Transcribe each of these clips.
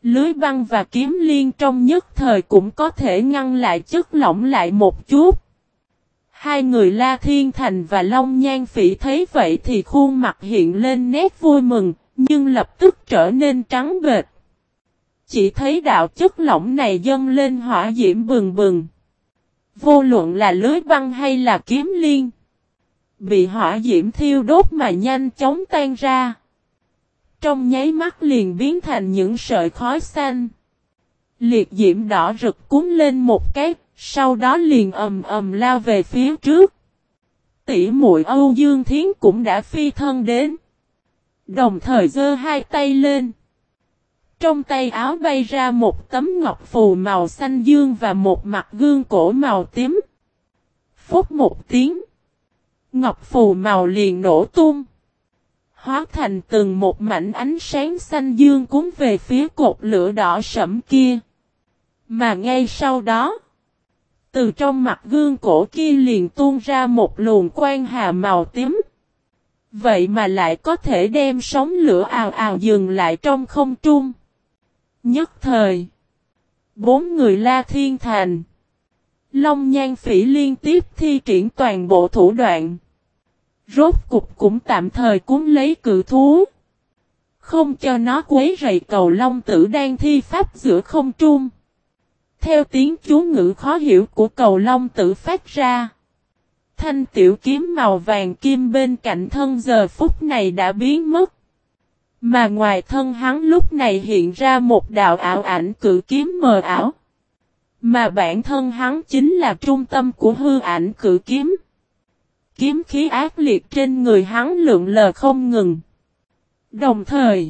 Lưới băng và kiếm liên trong nhất thời cũng có thể ngăn lại chất lỏng lại một chút. Hai người La Thiên Thành và Long Nhan Phỉ thấy vậy thì khuôn mặt hiện lên nét vui mừng, nhưng lập tức trở nên trắng bệch. Chỉ thấy đạo chất lỏng này dâng lên hỏa diễm bừng bừng. Vô luận là lưới băng hay là kiếm liên, bị hỏa diễm thiêu đốt mà nhanh chóng tan ra. Trong nháy mắt liền biến thành những sợi khói xanh. Liệt diễm đỏ rực cuốn lên một cái, sau đó liền ầm ầm lao về phía trước. Tỷ muội Âu Dương Thiến cũng đã phi thân đến. Đồng thời giơ hai tay lên. Trong tay áo bay ra một tấm ngọc phù màu xanh dương và một mặt gương cổ màu tím. Phút một tiếng, ngọc phù màu liền nổ tung. Hóa thành từng một mảnh ánh sáng xanh dương cuốn về phía cột lửa đỏ sẫm kia. Mà ngay sau đó, từ trong mặt gương cổ kia liền tuôn ra một luồng quang hà màu tím. Vậy mà lại có thể đem sóng lửa ào ào dừng lại trong không trung. Nhất thời, bốn người La Thiên Thành, Long Nhan Phỉ liên tiếp thi triển toàn bộ thủ đoạn. Rốt cục cũng tạm thời cuốn lấy cự thú. Không cho nó quấy rầy Cầu Long Tử đang thi pháp giữa không trung. Theo tiếng chú ngữ khó hiểu của Cầu Long Tử phát ra, thanh tiểu kiếm màu vàng kim bên cạnh thân giờ phút này đã biến mất. Mà ngoài thân hắn lúc này hiện ra một đạo ảo ảnh cự kiếm mờ ảo. Mà bản thân hắn chính là trung tâm của hư ảnh cự kiếm. Kiếm khí ác liệt trên người hắn lượn lờ không ngừng. Đồng thời,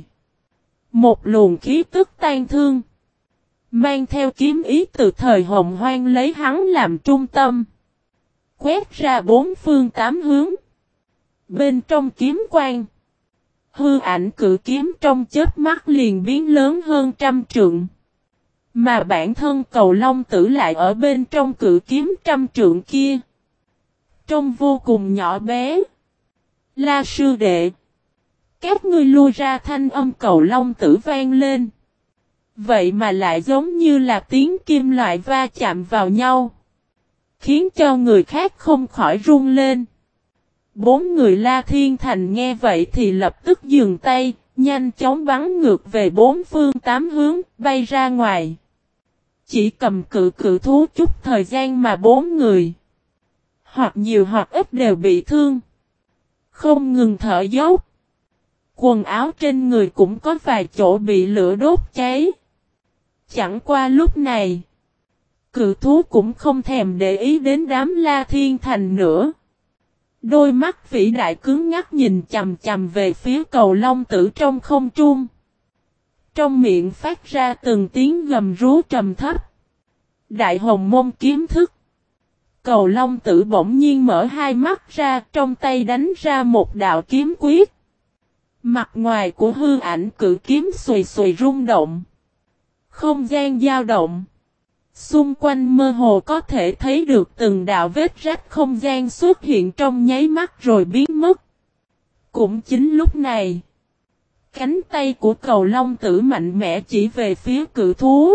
một luồng khí tức tan thương, mang theo kiếm ý từ thời hồng hoang lấy hắn làm trung tâm. Quét ra bốn phương tám hướng. Bên trong kiếm quang, hư ảnh cự kiếm trong chớp mắt liền biến lớn hơn 100 trượng. Mà bản thân Cầu Long Tử lại ở bên trong cự kiếm 100 trượng kia. Trông vô cùng nhỏ bé. La sư đệ, các ngươi lui ra, thanh âm Cầu Long Tử vang lên. Vậy mà lại giống như là tiếng kim loại va chạm vào nhau, khiến cho người khác không khỏi run lên. Bốn người La Thiên Thành nghe vậy thì lập tức dừng tay, nhanh chóng bắn ngược về bốn phương tám hướng, bay ra ngoài. Chỉ cầm cự thú chút thời gian mà bốn người, hoặc nhiều hoặc ít đều bị thương, không ngừng thở dốc. Quần áo trên người cũng có vài chỗ bị lửa đốt cháy. Chẳng qua lúc này, cự thú cũng không thèm để ý đến đám La Thiên Thành nữa. Đôi mắt vĩ đại cứng ngắc nhìn chằm chằm về phía Cầu Long Tử trong không trung. Trong miệng phát ra từng tiếng gầm rú trầm thấp. Đại hồng môn kiếm thức. Cầu Long Tử bỗng nhiên mở hai mắt ra, trong tay đánh ra một đạo kiếm quyết. Mặt ngoài của hư ảnh cự kiếm xùy xùy rung động. Không gian dao động. Xung quanh mơ hồ có thể thấy được từng đạo vết rách không gian xuất hiện trong nháy mắt rồi biến mất. Cũng chính lúc này, cánh tay của Cầu Long Tử mạnh mẽ chỉ về phía cự thú.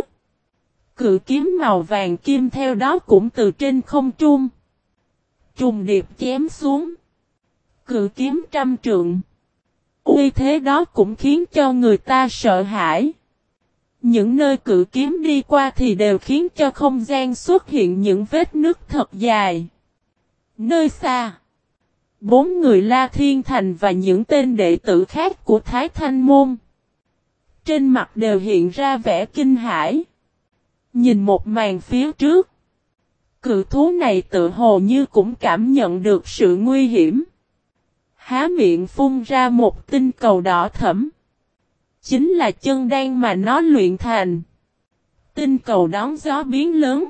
Cự kiếm màu vàng kim theo đó cũng từ trên không trung trùng điệp chém xuống. Cự kiếm 100 trượng. Uy thế đó cũng khiến cho người ta sợ hãi. Những nơi cự kiếm đi qua thì đều khiến cho không gian xuất hiện những vết nứt thật dài. Nơi xa, bốn người La Thiên Thành và những tên đệ tử khác của Thái Thanh Môn, trên mặt đều hiện ra vẻ kinh hãi. Nhìn một màn phía trước, cự thú này tự hồ như cũng cảm nhận được sự nguy hiểm. Há miệng phun ra một tinh cầu đỏ thẫm. Chính là chân đan mà nó luyện thành. Tinh cầu đón gió biến lớn.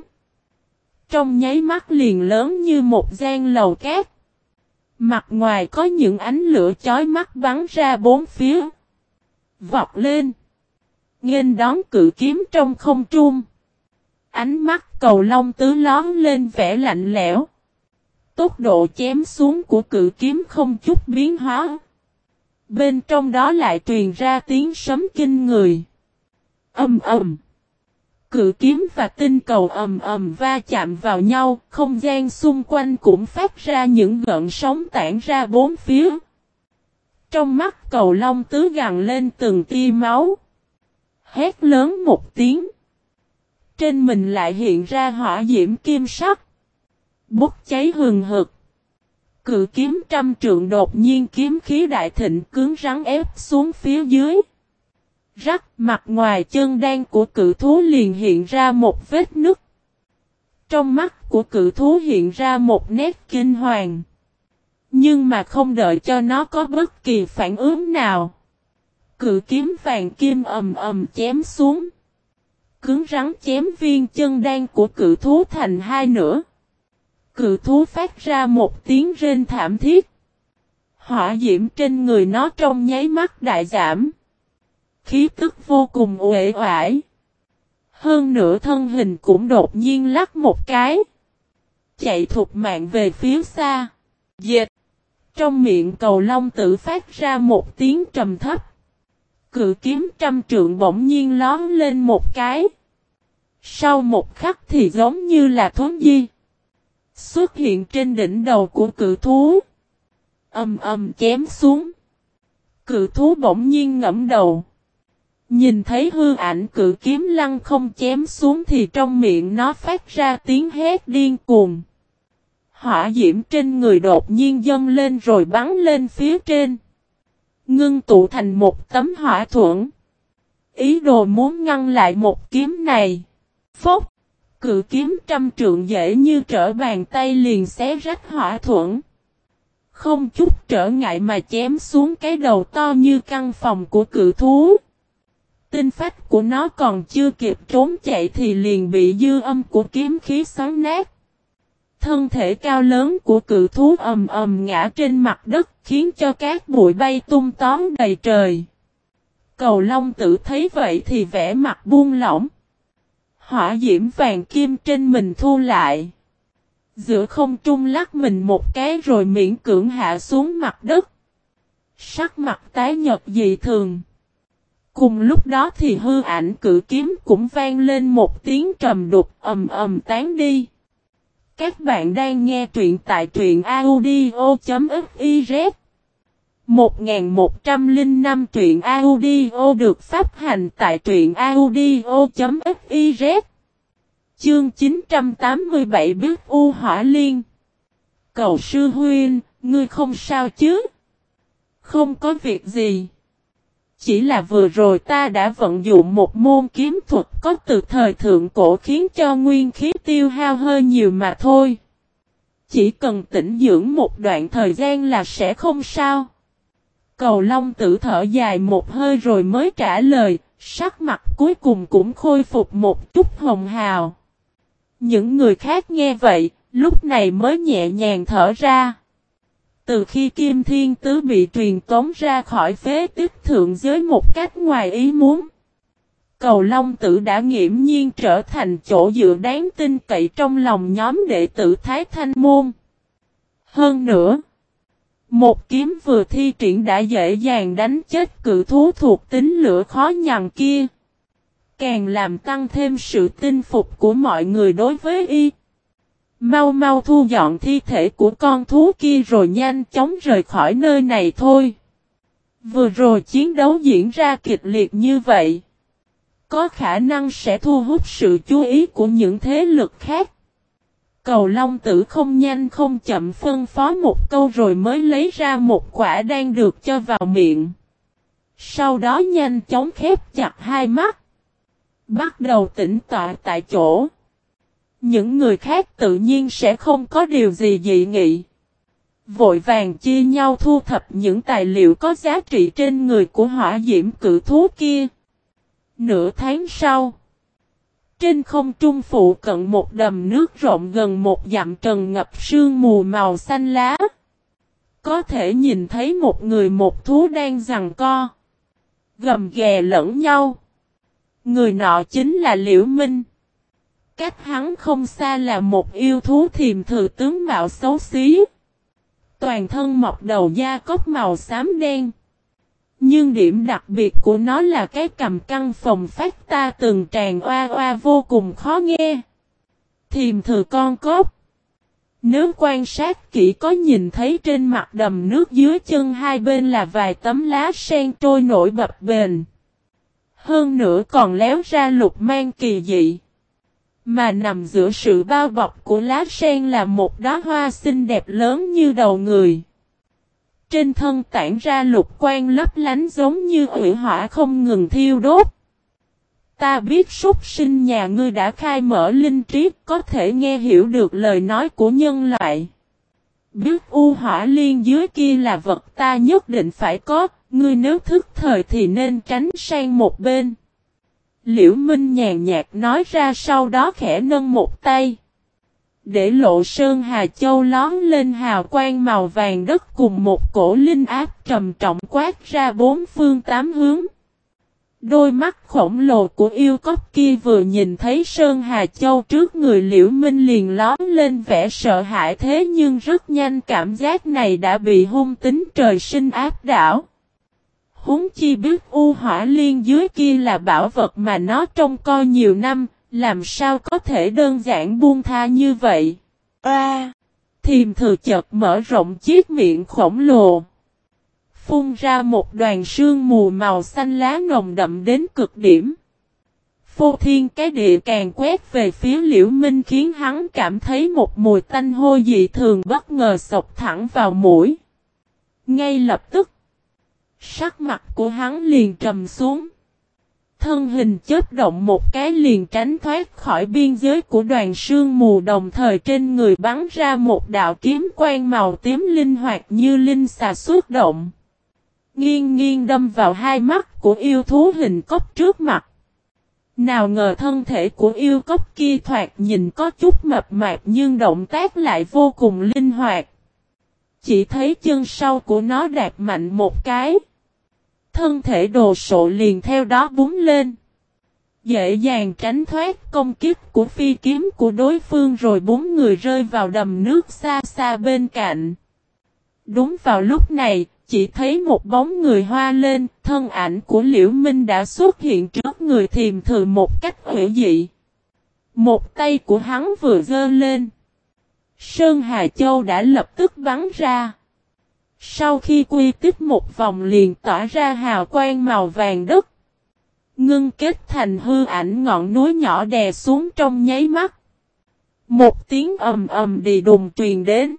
Trong nháy mắt liền lớn như một gian lầu cát. Mặt ngoài có những ánh lửa chói mắt bắn ra bốn phía. Vọt lên. Nghênh đón cự kiếm trong không trung. Ánh mắt Cầu Long Tứ lón lên vẻ lạnh lẽo. Tốc độ chém xuống của cự kiếm không chút biến hóa. Bên trong đó lại truyền ra tiếng sấm kinh người. Ầm ầm. Cự kiếm và tinh cầu ầm ầm va chạm vào nhau, không gian xung quanh cũng phát ra những gợn sóng tản ra bốn phía. Trong mắt Cầu Long Tứ gằn lên từng tia máu. Hét lớn một tiếng. Trên mình lại hiện ra hỏa diễm kim sắc. Bốc cháy hừng hực. Cự kiếm trăm trượng đột nhiên kiếm khí đại thịnh cứng rắn ép xuống phía dưới. Rắc mặt ngoài chân đan của cự thú liền hiện ra một vết nứt. Trong mắt của cự thú hiện ra một nét kinh hoàng. Nhưng mà không đợi cho nó có bất kỳ phản ứng nào. Cự kiếm vàng kim ầm ầm chém xuống. Cứng rắn chém viên chân đan của cự thú thành hai nửa. Cự thú phát ra một tiếng rên thảm thiết. Hỏa diễm trên người nó trong nháy mắt đại giảm. Khí tức vô cùng uể oải. Hơn nữa thân hình cũng đột nhiên lắc một cái. Chạy thục mạng về phía xa. Dệt. Trong miệng Cầu Long Tử phát ra một tiếng trầm thấp. Cự kiếm trăm trượng bỗng nhiên lóm lên một cái. Sau một khắc thì giống như là thuấn di. Xuất hiện trên đỉnh đầu của cự thú. Ầm ầm chém xuống. Cự thú bỗng nhiên ngẫm đầu. Nhìn thấy hư ảnh cự kiếm lăng không chém xuống thì trong miệng nó phát ra tiếng hét điên cuồng. Hỏa diễm trên người đột nhiên dâng lên rồi bắn lên phía trên. Ngưng tụ thành một tấm hỏa thuẫn. Ý đồ muốn ngăn lại một kiếm này. Phốc! Cự kiếm trăm trượng dễ như trở bàn tay liền xé rách hỏa thuẫn. Không chút trở ngại mà chém xuống cái đầu to như căn phòng của cự thú. Tinh phách của nó còn chưa kịp trốn chạy thì liền bị dư âm của kiếm khí xoắn nát. Thân thể cao lớn của cự thú ầm ầm ngã trên mặt đất khiến cho cát bụi bay tung tóm đầy trời. Cầu Long Tử thấy vậy thì vẻ mặt buông lỏng. Hỏa diễm vàng kim trên mình thu lại. Giữa không trung lắc mình một cái rồi miễn cưỡng hạ xuống mặt đất. Sắc mặt tái nhợt dị thường. Cùng lúc đó thì hư ảnh cự kiếm cũng vang lên một tiếng trầm đục ầm ầm tán đi. Các bạn đang nghe truyện tại truyện audio.fiz 1105 truyện audio được phát hành tại truyện audio.fiz. Chương 987 Biết U Hỏa Liên. Cầu sư huynh, ngươi không sao chứ? Không có việc gì. Chỉ là vừa rồi ta đã vận dụng một môn kiếm thuật có từ thời thượng cổ khiến cho nguyên khí tiêu hao hơi nhiều mà thôi. Chỉ cần tĩnh dưỡng một đoạn thời gian là sẽ không sao. Cầu Long Tử thở dài một hơi rồi mới trả lời, sắc mặt cuối cùng cũng khôi phục một chút hồng hào. Những người khác nghe vậy, lúc này mới nhẹ nhàng thở ra. Từ khi Kim Thiên Tứ bị truyền tống ra khỏi phế tích thượng giới một cách ngoài ý muốn, Cầu Long Tử đã nghiễm nhiên trở thành chỗ dựa đáng tin cậy trong lòng nhóm đệ tử Thái Thanh Môn. Hơn nữa, một kiếm vừa thi triển đã dễ dàng đánh chết cự thú thuộc tính lửa khó nhằn kia. Càng làm tăng thêm sự tin phục của mọi người đối với y. Mau mau thu dọn thi thể của con thú kia rồi nhanh chóng rời khỏi nơi này thôi. Vừa rồi chiến đấu diễn ra kịch liệt như vậy. Có khả năng sẽ thu hút sự chú ý của những thế lực khác. Cầu Long Tử không nhanh không chậm phân phó một câu rồi mới lấy ra một quả đan được cho vào miệng. Sau đó nhanh chóng khép chặt hai mắt. Bắt đầu tĩnh tọa tại chỗ. Những người khác tự nhiên sẽ không có điều gì dị nghị. Vội vàng chia nhau thu thập những tài liệu có giá trị trên người của hỏa diễm cự thú kia. Nửa tháng sau, trên không trung phụ cận một đầm nước rộng gần một dặm trần ngập sương mù màu xanh lá. Có thể nhìn thấy một người một thú đang giằng co, gầm ghè lẫn nhau. Người nọ chính là Liễu Minh. Cách hắn không xa là một yêu thú thiềm thử tướng mạo xấu xí. Toàn thân mọc đầu da cốt màu xám đen. Nhưng điểm đặc biệt của nó là cái cầm căng phồng phát ta từng tràn oa oa vô cùng khó nghe. Thiềm thử con cốt. Nếu quan sát kỹ có nhìn thấy trên mặt đầm nước dưới chân hai bên là vài tấm lá sen trôi nổi bập bềnh. Hơn nữa còn léo ra lục mang kỳ dị. Mà nằm giữa sự bao bọc của lá sen là một đóa hoa xinh đẹp lớn như đầu người. Trên thân tản ra lục quang lấp lánh giống như hỏa hỏa không ngừng thiêu đốt. Ta biết súc sinh nhà ngươi đã khai mở linh trí, có thể nghe hiểu được lời nói của nhân loại. Biết u hỏa liên dưới kia là vật ta nhất định phải có, ngươi nếu thức thời thì nên tránh sang một bên. Liễu Minh nhàn nhạt nói ra, sau đó khẽ nâng một tay. Để lộ sơn Hà Châu lón lên hào quang màu vàng đất cùng một cổ linh áp trầm trọng quát ra bốn phương tám hướng. Đôi mắt khổng lồ của yêu cốc kia vừa nhìn thấy sơn Hà Châu trước người Liễu Minh liền lón lên vẻ sợ hãi, thế nhưng rất nhanh cảm giác này đã bị hung tính trời sinh áp đảo. Huống chi biết u hỏa liên dưới kia là bảo vật mà nó trông coi nhiều năm, làm sao có thể đơn giản buông tha như vậy. Thiềm thử chợt mở rộng chiếc miệng khổng lồ. Phun ra một đoàn sương mù màu xanh lá nồng đậm đến cực điểm. Phô thiên cái địa càng quét về phía Liễu Minh khiến hắn cảm thấy một mùi tanh hôi dị thường bất ngờ xộc thẳng vào mũi. Ngay lập tức, sắc mặt của hắn liền trầm xuống. Thân hình chớp động một cái liền tránh thoát khỏi biên giới của đoàn sương mù, đồng thời trên người bắn ra một đạo kiếm quang màu tím linh hoạt như linh xà xuất động. Nghiêng nghiêng đâm vào hai mắt của yêu thú hình cốc trước mặt. Nào ngờ thân thể của yêu cốc kia thoạt nhìn có chút mập mạp nhưng động tác lại vô cùng linh hoạt. Chỉ thấy chân sau của nó đạp mạnh một cái. Thân thể đồ sộ liền theo đó búng lên. Dễ dàng tránh thoát công kích của phi kiếm của đối phương rồi bốn người rơi vào đầm nước xa xa bên cạnh. Đúng vào lúc này, chỉ thấy một bóng người hoa lên, thân ảnh của Liễu Minh đã xuất hiện trước người Thiềm Thử một cách hữu dị. Một tay của hắn vừa giơ lên. Sơn Hà Châu đã lập tức bắn ra. Sau khi quy tích một vòng liền tỏa ra hào quang màu vàng đất. Ngưng kết thành hư ảnh ngọn núi nhỏ đè xuống trong nháy mắt. Một tiếng ầm ầm đi đùng truyền đến.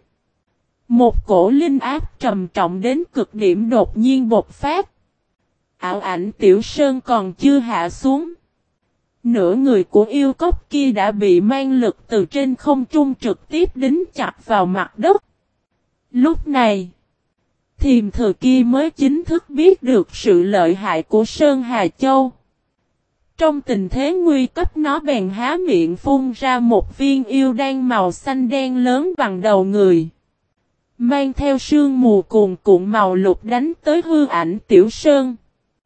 Một cổ linh áp trầm trọng đến cực điểm đột nhiên bộc phát. Ảo ảnh Tiểu Sơn còn chưa hạ xuống. Nửa người của yêu cốc kia đã bị mang lực từ trên không trung trực tiếp đính chặt vào mặt đất. Lúc này, Thiềm Thử kia mới chính thức biết được sự lợi hại của Sơn Hà Châu. Trong tình thế nguy cấp nó bèn há miệng phun ra một viên yêu đan màu xanh đen lớn bằng đầu người. Mang theo sương mù cuồn cuộn màu lục đánh tới hư ảnh Tiểu Sơn.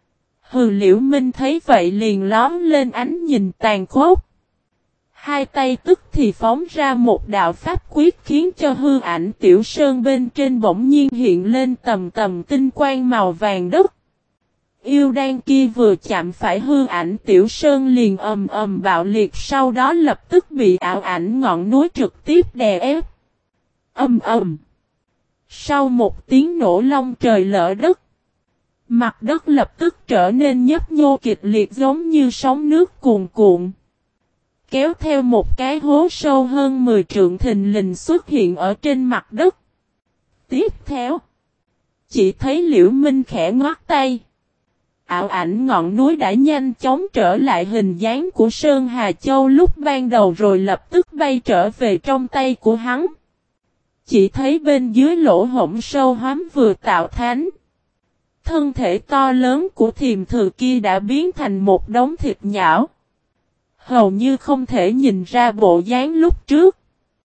Liễu Minh thấy vậy liền lóm lên ánh nhìn tàn khốc. Hai tay tức thì phóng ra một đạo pháp quyết khiến cho hư ảnh Tiểu Sơn bên trên bỗng nhiên hiện lên tầm tầm tinh quang màu vàng đất. Yêu đan kia vừa chạm phải hư ảnh Tiểu Sơn liền ầm ầm bạo liệt, sau đó lập tức bị ảo ảnh ngọn núi trực tiếp đè ép. Ầm ầm. Sau một tiếng nổ long trời lở đất, mặt đất lập tức trở nên nhấp nhô kịch liệt giống như sóng nước cuồn cuộn. Kéo theo một cái hố sâu hơn 10 trượng thình lình xuất hiện ở trên mặt đất. Tiếp theo, chỉ thấy Liễu Minh khẽ ngoắt tay. Ảo ảnh ngọn núi đã nhanh chóng trở lại hình dáng của Sơn Hà Châu lúc ban đầu rồi lập tức bay trở về trong tay của hắn. Chỉ thấy bên dưới lỗ hổng sâu hoắm vừa tạo thành. Thân thể to lớn của Thiềm Thử kia đã biến thành một đống thịt nhão. Hầu như không thể nhìn ra bộ dáng lúc trước.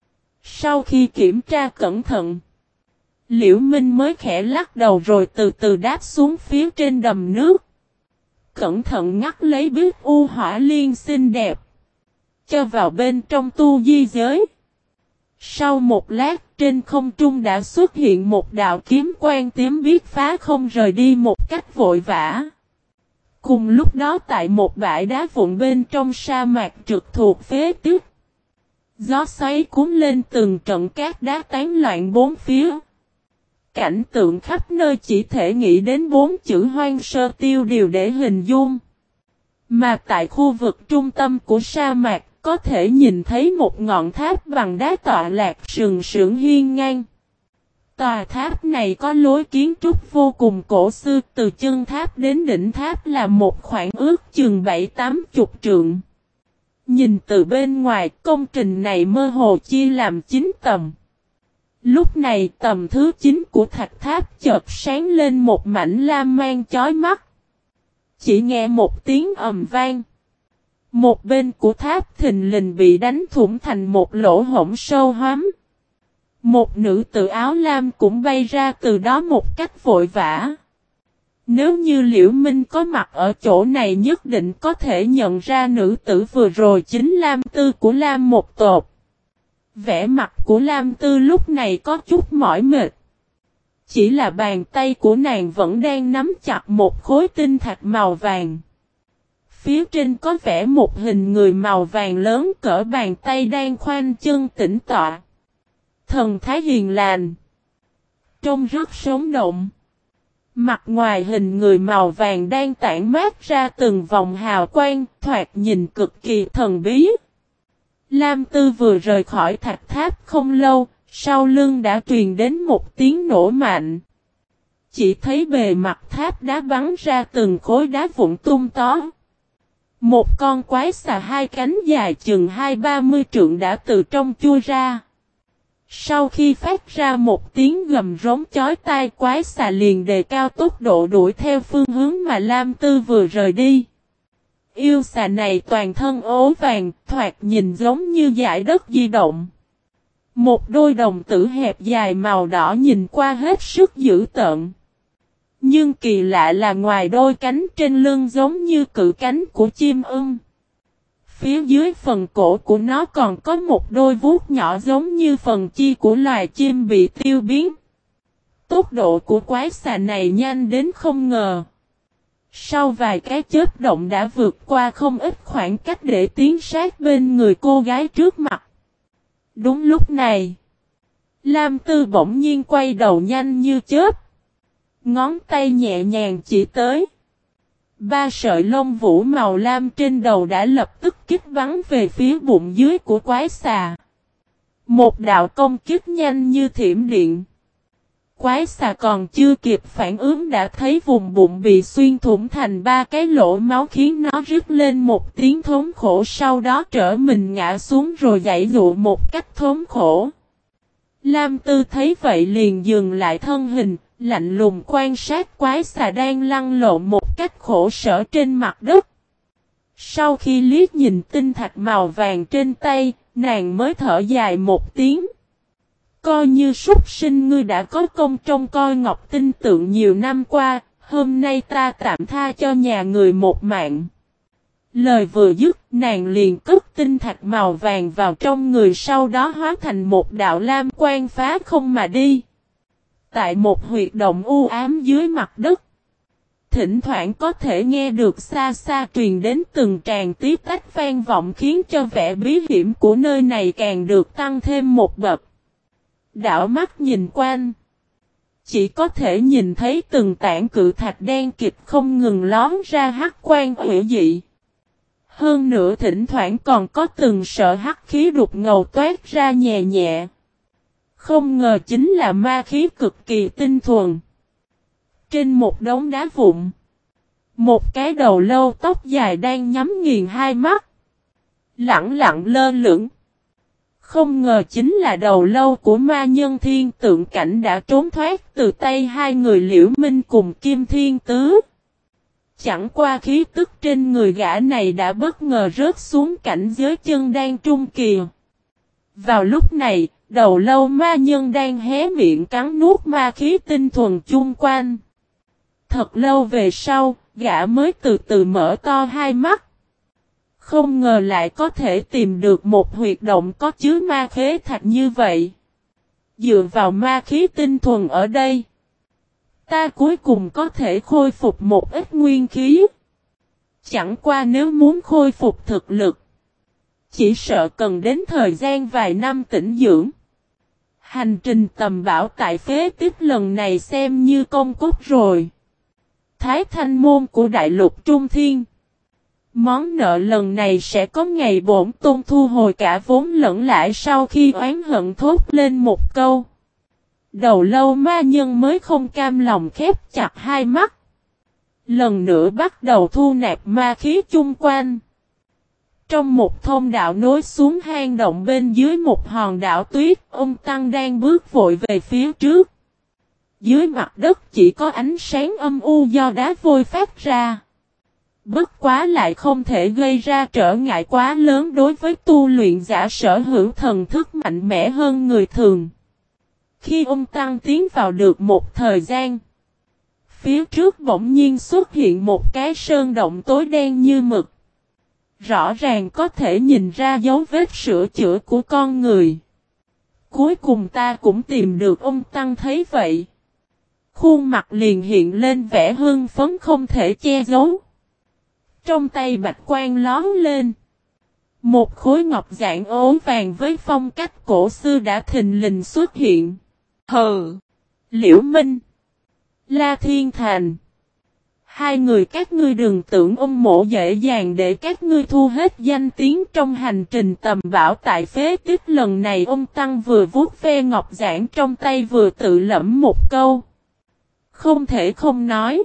Sau khi kiểm tra cẩn thận, Liễu Minh mới khẽ lắc đầu rồi từ từ đáp xuống phía trên đầm nước. Cẩn thận ngắt lấy biết u hỏa liên xinh đẹp. Cho vào bên trong tu di giới. Sau một lát, trên không trung đã xuất hiện một đạo kiếm quang tím biết phá không rời đi một cách vội vã. Cùng lúc đó tại một bãi đá vụn bên trong sa mạc trực thuộc phế tích, gió xoáy cuốn lên từng trận cát đá tán loạn bốn phía. Cảnh tượng khắp nơi chỉ thể nghĩ đến bốn chữ hoang sơ tiêu điều để hình dung. Mà tại khu vực trung tâm của sa mạc, có thể nhìn thấy một ngọn tháp bằng đá tọa lạc sừng sững hiên ngang. Tòa tháp này có lối kiến trúc vô cùng cổ xưa, từ chân tháp đến đỉnh tháp là một khoảng ước chừng 7-80 trượng. Nhìn từ bên ngoài, công trình này mơ hồ chia làm 9 tầng. Lúc này tầng thứ 9 của thạch tháp chợt sáng lên một mảnh lam mang chói mắt. Chỉ nghe một tiếng ầm vang. Một bên của tháp thình lình bị đánh thủng thành một lỗ hổng sâu hoắm. Một nữ tử áo lam cũng bay ra từ đó một cách vội vã. Nếu như Liễu Minh có mặt ở chỗ này nhất định có thể nhận ra nữ tử vừa rồi chính Lam Tư của Lam Một Tột. Vẻ mặt của Lam Tư lúc này có chút mỏi mệt. Chỉ là bàn tay của nàng vẫn đang nắm chặt một khối tinh thạch màu vàng. Phía trên có vẽ một hình người màu vàng lớn cỡ bàn tay đang khoanh chân tĩnh tọa. Thần thái hiền lành. Trông rất sống động. Mặt ngoài hình người màu vàng đang tản mát ra từng vòng hào quang, thoạt nhìn cực kỳ thần bí. Lam Tư vừa rời khỏi thạch tháp không lâu, sau lưng đã truyền đến một tiếng nổ mạnh. Chỉ thấy bề mặt tháp đá bắn ra từng khối đá vụn tung tó. Một con quái xà hai cánh dài chừng 20-30 trượng đã từ trong chui ra. Sau khi phát ra một tiếng gầm rống chói tai, quái xà liền đề cao tốc độ đuổi theo phương hướng mà Lam Tư vừa rời đi. Yêu xà này toàn thân ố vàng, thoạt nhìn giống như dải đất di động. Một đôi đồng tử hẹp dài màu đỏ nhìn qua hết sức dữ tợn. Nhưng kỳ lạ là ngoài đôi cánh trên lưng giống như cự cánh của chim ưng. Phía dưới phần cổ của nó còn có một đôi vuốt nhỏ giống như phần chi của loài chim bị tiêu biến. Tốc độ của quái xà này nhanh đến không ngờ. Sau vài cái chớp động đã vượt qua không ít khoảng cách để tiến sát bên người cô gái trước mặt. Đúng lúc này, Lam Tư bỗng nhiên quay đầu nhanh như chớp. Ngón tay nhẹ nhàng chỉ tới. 3 sợi lông vũ màu lam trên đầu đã lập tức kích bắn về phía bụng dưới của quái xà. Một đạo công kích nhanh như thiểm điện. Quái xà còn chưa kịp phản ứng đã thấy vùng bụng bị xuyên thủng thành 3 cái lỗ máu khiến nó rít lên một tiếng thống khổ, sau đó trở mình ngã xuống rồi giãy giụa một cách thống khổ. Lam Tư thấy vậy liền dừng lại thân hình, lạnh lùng quan sát quái xà đang lăn lộn một cách khổ sở trên mặt đất. Sau khi liếc nhìn tinh thạch màu vàng trên tay, nàng mới thở dài một tiếng. Coi như súc sinh ngươi đã có công trông coi ngọc tinh tượng nhiều năm qua, hôm nay ta tạm tha cho nhà người một mạng. Lời vừa dứt, nàng liền cất tinh thạch màu vàng vào trong người, sau đó hóa thành một đạo lam quang phá không mà đi. Tại một huyệt động u ám dưới mặt đất, thỉnh thoảng có thể nghe được xa xa truyền đến từng tràng tí tách vang vọng khiến cho vẻ bí hiểm của nơi này càng được tăng thêm một bậc. Đảo mắt nhìn quanh, chỉ có thể nhìn thấy từng tảng cự thạch đen kịt không ngừng lón ra hắc quang hủy dị. Hơn nữa thỉnh thoảng còn có từng sợi hắc khí đục ngầu toát ra nhẹ nhẹ. Không ngờ chính là ma khí cực kỳ tinh thuần. Trên một đống đá vụn, một cái đầu lâu tóc dài đang nhắm nghiền hai mắt, lẳng lặng lơ lửng. Không ngờ chính là đầu lâu của ma nhân thiên tượng cảnh đã trốn thoát từ tay hai người Liễu Minh cùng Kim Thiên Tứ. Chẳng qua khí tức trên người gã này đã bất ngờ rớt xuống cảnh giới chân đan trung kỳ. Vào lúc này, đầu lâu ma nhân đang hé miệng cắn nuốt ma khí tinh thuần chung quanh. Thật lâu về sau, gã mới từ từ mở to hai mắt. Không ngờ lại có thể tìm được một huyệt động có chứa ma khế thạch như vậy. Dựa vào ma khí tinh thuần ở đây, ta cuối cùng có thể khôi phục một ít nguyên khí. Chẳng qua nếu muốn khôi phục thực lực, chỉ sợ cần đến thời gian vài năm tĩnh dưỡng. Hành trình tầm bảo tại phế tích lần này xem như công cốt rồi. Thái Thanh môn của Đại Lục Trung Thiên. Món nợ lần này sẽ có ngày bổn tôn thu hồi cả vốn lẫn lãi. Sau khi oán hận thốt lên một câu, Đầu lâu ma nhân mới không cam lòng khép chặt hai mắt. Lần nữa bắt đầu thu nạp ma khí chung quanh. Trong một thông đạo nối xuống hang động bên dưới một hòn đảo tuyết, ông Tăng đang bước vội về phía trước. Dưới mặt đất chỉ có ánh sáng âm u do đá vôi phát ra. Bất quá lại không thể gây ra trở ngại quá lớn đối với tu luyện giả sở hữu thần thức mạnh mẽ hơn người thường. Khi ông Tăng tiến vào được một thời gian, phía trước bỗng nhiên xuất hiện một cái sơn động tối đen như mực. Rõ ràng có thể nhìn ra dấu vết sửa chữa của con người. Cuối cùng ta cũng tìm được. Ông Tăng thấy vậy, khuôn mặt liền hiện lên vẻ hưng phấn không thể che giấu. Trong tay bạch quan lóm lên. Một khối ngọc dạng ố vàng với phong cách cổ xưa đã thình lình xuất hiện. Hừ! Liễu Minh! La Thiên Thành! Hai người các ngươi đừng tưởng ông mộ dễ dàng để các ngươi thu hết danh tiếng trong hành trình tầm bảo tại phế tích lần này. Ông Tăng vừa vuốt ve ngọc giản trong tay vừa tự lẩm một câu. Không thể không nói.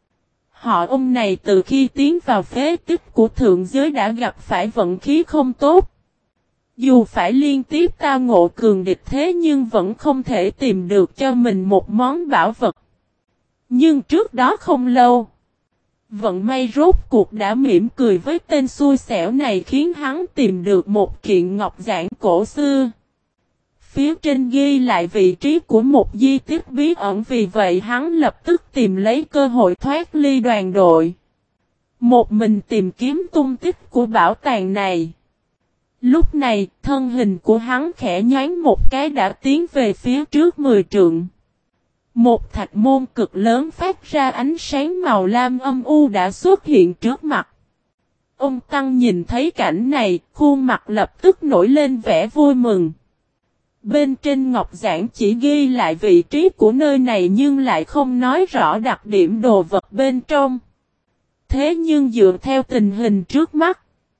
Họ ông này từ khi tiến vào phế tích của thượng giới đã gặp phải vận khí không tốt. Dù phải liên tiếp tao ngộ cường địch thế nhưng vẫn không thể tìm được cho mình một món bảo vật. Nhưng trước đó không lâu, vận may rốt cuộc đã mỉm cười với tên xui xẻo này khiến hắn tìm được một kiện ngọc giản cổ xưa. Phía trên ghi lại vị trí của một di tích bí ẩn, vì vậy hắn lập tức tìm lấy cơ hội thoát ly đoàn đội. Một mình tìm kiếm tung tích của bảo tàng này. Lúc này, thân hình của hắn khẽ nhoáng một cái đã tiến về phía trước 10 trượng. Một thạch môn cực lớn phát ra ánh sáng màu lam âm u đã xuất hiện trước mặt. Ông Tăng nhìn thấy cảnh này, khuôn mặt lập tức nổi lên vẻ vui mừng. Bên trên ngọc giản chỉ ghi lại vị trí của nơi này nhưng lại không nói rõ đặc điểm đồ vật bên trong. Thế nhưng dựa theo tình hình trước mắt,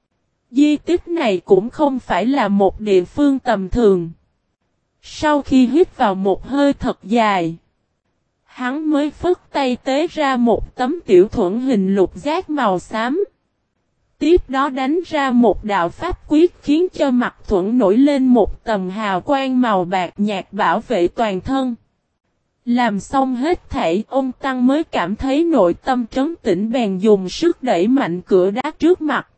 di tích này cũng không phải là một địa phương tầm thường. Sau khi hít vào một hơi thật dài, hắn mới phất tay tế ra một tấm tiểu thuẫn hình lục giác màu xám. Tiếp đó đánh ra một đạo pháp quyết khiến cho mặt thuẫn nổi lên một tầng hào quang màu bạc nhạt bảo vệ toàn thân. Làm xong hết thảy, ông Tăng mới cảm thấy nội tâm trấn tĩnh, bèn dùng sức đẩy mạnh cửa đá trước mặt.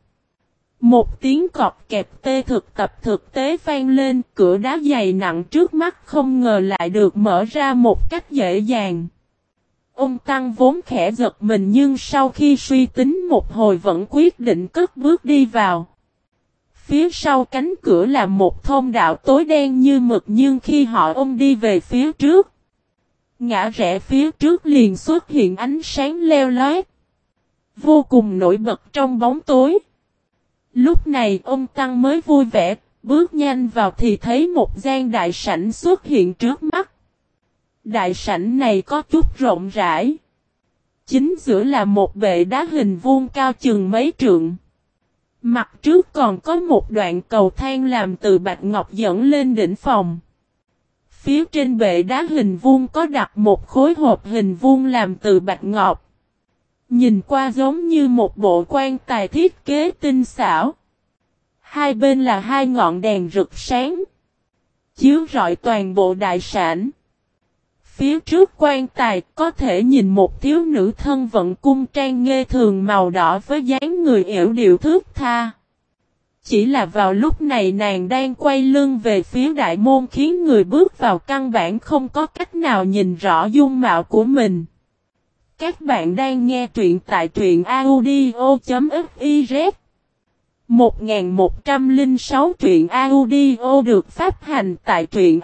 Một tiếng cọp kẹp tê thực tế vang lên, cửa đá dày nặng trước mắt không ngờ lại được mở ra một cách dễ dàng. Ông Tăng vốn khẽ giật mình nhưng sau khi suy tính một hồi vẫn quyết định cất bước đi vào. Phía sau cánh cửa là một thông đạo tối đen như mực nhưng khi ông đi về phía trước, ngã rẽ phía trước liền xuất hiện ánh sáng leo lót, vô cùng nổi bật trong bóng tối. Lúc này ông Tăng mới vui vẻ, bước nhanh vào thì thấy một gian đại sảnh xuất hiện trước mắt. Đại sảnh này có chút rộng rãi. Chính giữa là một bệ đá hình vuông cao chừng mấy trượng. Mặt trước còn có một đoạn cầu thang làm từ bạch ngọc dẫn lên đỉnh phòng. Phía trên bệ đá hình vuông có đặt một khối hộp hình vuông làm từ bạch ngọc. Nhìn qua giống như một bộ quan tài thiết kế tinh xảo. Hai bên là hai ngọn đèn rực sáng, chiếu rọi toàn bộ đại sảnh. Phía trước quan tài có thể nhìn một thiếu nữ thân vận cung trang nghê thường màu đỏ với dáng người yểu điệu thướt tha. Chỉ là vào lúc này nàng đang quay lưng về phía đại môn khiến người bước vào căn bản không có cách nào nhìn rõ dung mạo của mình. Các bạn đang nghe truyện tại truyện audio.fiz. 1106 truyện audio được phát hành tại truyện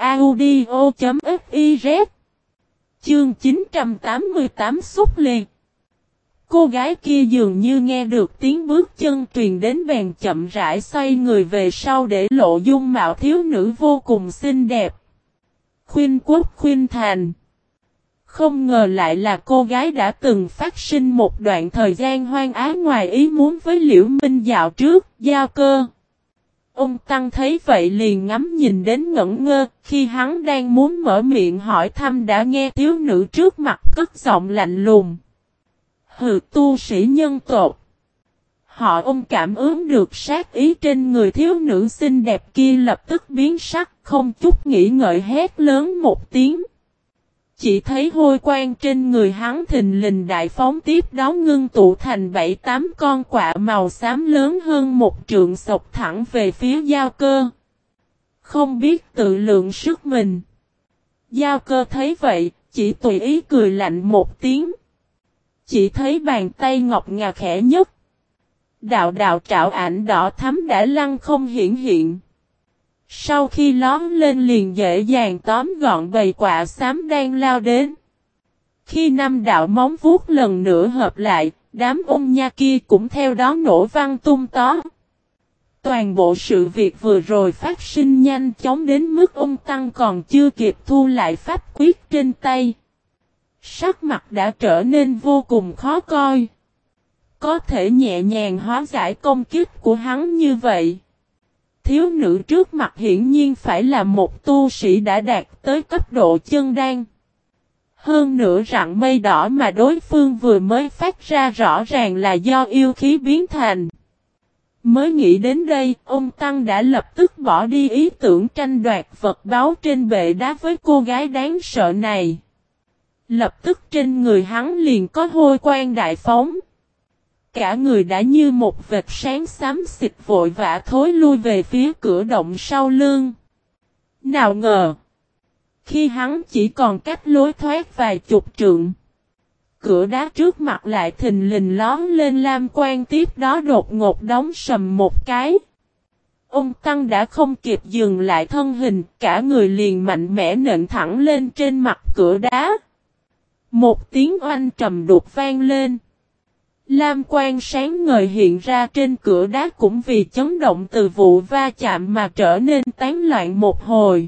audio.fiz. Chương 988 xúc liệt. Cô gái kia dường như nghe được tiếng bước chân truyền đến bèn chậm rãi xoay người về sau để lộ dung mạo thiếu nữ vô cùng xinh đẹp. Khuynh Quốc Khuynh Thành. Không ngờ lại là cô gái đã từng phát sinh một đoạn thời gian hoang ái ngoài ý muốn với Liễu Minh dạo trước, Giao Cơ. Ông Tăng thấy vậy liền ngắm nhìn đến ngẩn ngơ, khi hắn đang muốn mở miệng hỏi thăm đã nghe thiếu nữ trước mặt cất giọng lạnh lùng. Hừ, tu sĩ nhân tộc. Ông cảm ứng được sát ý trên người thiếu nữ xinh đẹp kia lập tức biến sắc, không chút nghĩ ngợi hét lớn một tiếng. Chỉ thấy hôi quang trên người hắn thình lình đại phóng tiếp đó ngưng tụ thành 7-8 con quạ màu xám lớn hơn một trượng xộc thẳng về phía Giao Cơ. Không biết tự lượng sức mình. Giao Cơ thấy vậy, chỉ tùy ý cười lạnh một tiếng. Chỉ thấy bàn tay ngọc ngà khẽ nhất. Đạo trảo ảnh đỏ thắm đã lăng không hiển hiện. Sau khi lóm lên liền dễ dàng tóm gọn bầy quạ xám đang lao đến. Khi năm đạo móng vuốt lần nữa hợp lại, đám ôn nha kia cũng theo đó nổ văng tung tó. Toàn bộ sự việc vừa rồi phát sinh nhanh chóng đến mức ông Tăng còn chưa kịp thu lại pháp quyết trên tay. Sắc mặt đã trở nên vô cùng khó coi. Có thể nhẹ nhàng hóa giải công kích của hắn như vậy. Thiếu nữ trước mặt hiển nhiên phải là một tu sĩ đã đạt tới cấp độ chân đan. Hơn nữa rặng mây đỏ mà đối phương vừa mới phát ra rõ ràng là do yêu khí biến thành. Mới nghĩ đến đây, ông Tăng đã lập tức bỏ đi ý tưởng tranh đoạt vật báu trên bệ đá với cô gái đáng sợ này. Lập tức trên người hắn liền có hôi quang đại phóng. Cả người đã như một vệt sáng xám xịt vội vã thối lui về phía cửa động sau lưng. Nào ngờ, khi hắn chỉ còn cách lối thoát vài chục trượng, cửa đá trước mặt lại thình lình lóm lên lam quang tiếp đó đột ngột đóng sầm một cái. Ông Tăng đã không kịp dừng lại thân hình, cả người liền mạnh mẽ nện thẳng lên trên mặt cửa đá. Một tiếng oanh trầm đục vang lên. Lam quang sáng ngời hiện ra trên cửa đá cũng vì chấn động từ vụ va chạm mà trở nên tán loạn một hồi.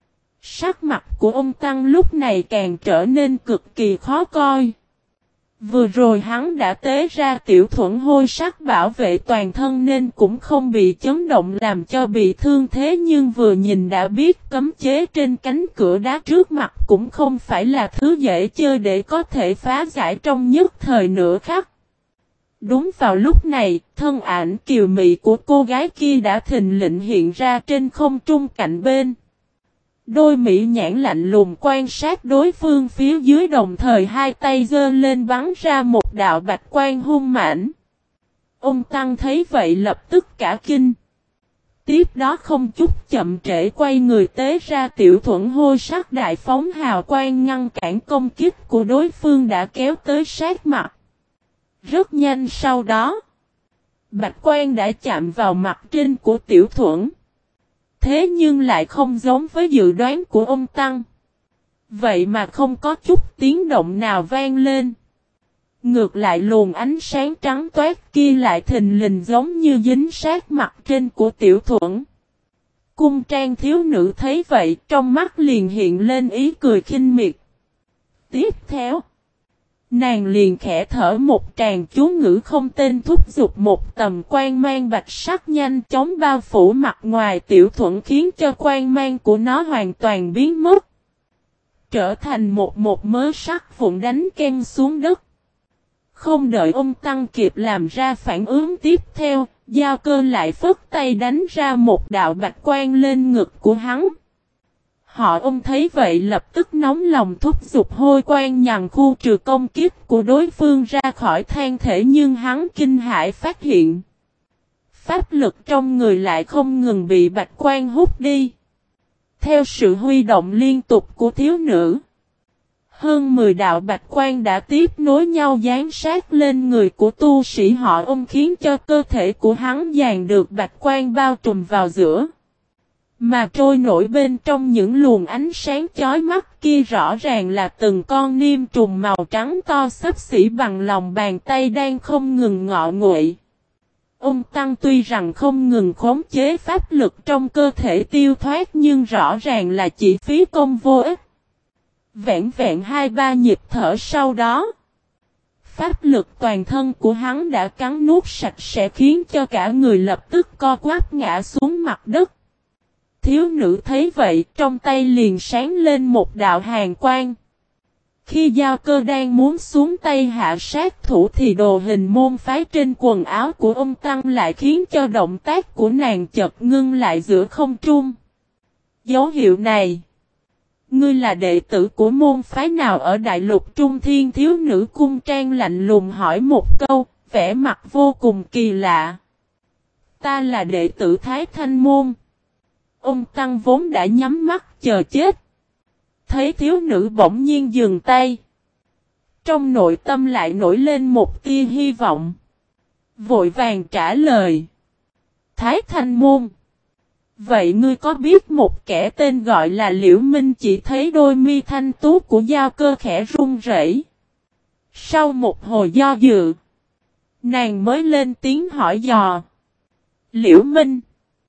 Sắc mặt của ông Tăng lúc này càng trở nên cực kỳ khó coi. Vừa rồi hắn đã tế ra tiểu thuẫn hôi sắc bảo vệ toàn thân nên cũng không bị chấn động làm cho bị thương thế, nhưng vừa nhìn đã biết cấm chế trên cánh cửa đá trước mặt cũng không phải là thứ dễ chơi để có thể phá giải trong nhất thời nửa khắc. Đúng vào lúc này, thân ảnh kiều mị của cô gái kia đã thình lình hiện ra trên không trung cạnh bên. Đôi mỹ nhãn lạnh lùng quan sát đối phương phía dưới, đồng thời hai tay giơ lên bắn ra một đạo bạch quang hung mãnh. Ông Tăng thấy vậy lập tức cả kinh. Tiếp đó không chút chậm trễ quay người tế ra tiểu thuẫn hôi sắc đại phóng hào quang ngăn cản công kích của đối phương đã kéo tới sát mặt. Rất nhanh sau đó, bạch quang đã chạm vào mặt trên của tiểu thuẫn. Thế nhưng lại không giống với dự đoán của ông Tăng. Vậy mà không có chút tiếng động nào vang lên. Ngược lại luồng ánh sáng trắng toát kia lại thình lình giống như dính sát mặt trên của tiểu thuẫn. Cung trang thiếu nữ thấy vậy, trong mắt liền hiện lên ý cười khinh miệt. Tiếp theo, nàng liền khẽ thở một tràng chú ngữ không tên thúc giục một tầm quang mang bạch sắc nhanh chóng bao phủ mặt ngoài tiểu thuẫn, khiến cho quang mang của nó hoàn toàn biến mất. Trở thành một mớ sắc vụn đánh ken xuống đất. Không đợi ông Tăng kịp làm ra phản ứng tiếp theo, Giao Cơ lại phất tay đánh ra một đạo bạch quang lên ngực của hắn. Ông thấy vậy lập tức nóng lòng thúc giục hôi quang nhằm khu trừ công kích của đối phương ra khỏi thân thể, nhưng hắn kinh hãi phát hiện. Pháp lực trong người lại không ngừng bị bạch quang hút đi. Theo sự huy động liên tục của thiếu nữ, Hơn 10 đạo bạch quan đã tiếp nối nhau giáng sát lên người của tu sĩ họ Ung, khiến cho cơ thể của hắn dàn được bạch quan bao trùm vào giữa. Mà trôi nổi bên trong những luồng ánh sáng chói mắt kia rõ ràng là từng con niêm trùng màu trắng to xấp xỉ bằng lòng bàn tay đang không ngừng ngọ nguậy. Ông Tăng tuy rằng không ngừng khống chế pháp lực trong cơ thể tiêu thoát, nhưng rõ ràng là chỉ phí công vô ích. Vẹn vẹn 2-3 nhịp thở sau đó, pháp lực toàn thân của hắn đã cắn nuốt sạch sẽ, khiến cho cả người lập tức co quắp ngã xuống mặt đất. Thiếu nữ thấy vậy, trong tay liền sáng lên một đạo hàn quang. Khi Giao Cơ đang muốn xuống tay hạ sát thủ thì đồ hình môn phái trên quần áo của ông Tăng lại khiến cho động tác của nàng chợt ngưng lại giữa không trung. Dấu hiệu này: ngươi là đệ tử của môn phái nào ở Đại Lục Trung Thiên? Thiếu nữ cung trang lạnh lùng hỏi một câu, vẻ mặt vô cùng kỳ lạ. Ta là đệ tử Thái Thanh Môn. Ông Tăng vốn đã nhắm mắt chờ chết. Thấy thiếu nữ bỗng nhiên dừng tay, trong nội tâm lại nổi lên một tia hy vọng. Vội vàng trả lời: Thái Thanh Môn. Vậy ngươi có biết một kẻ tên gọi là Liễu Minh? Chỉ thấy đôi mi thanh tú của Giao Cơ khẽ run rẩy. Sau một hồi do dự, nàng mới lên tiếng hỏi dò: Liễu Minh?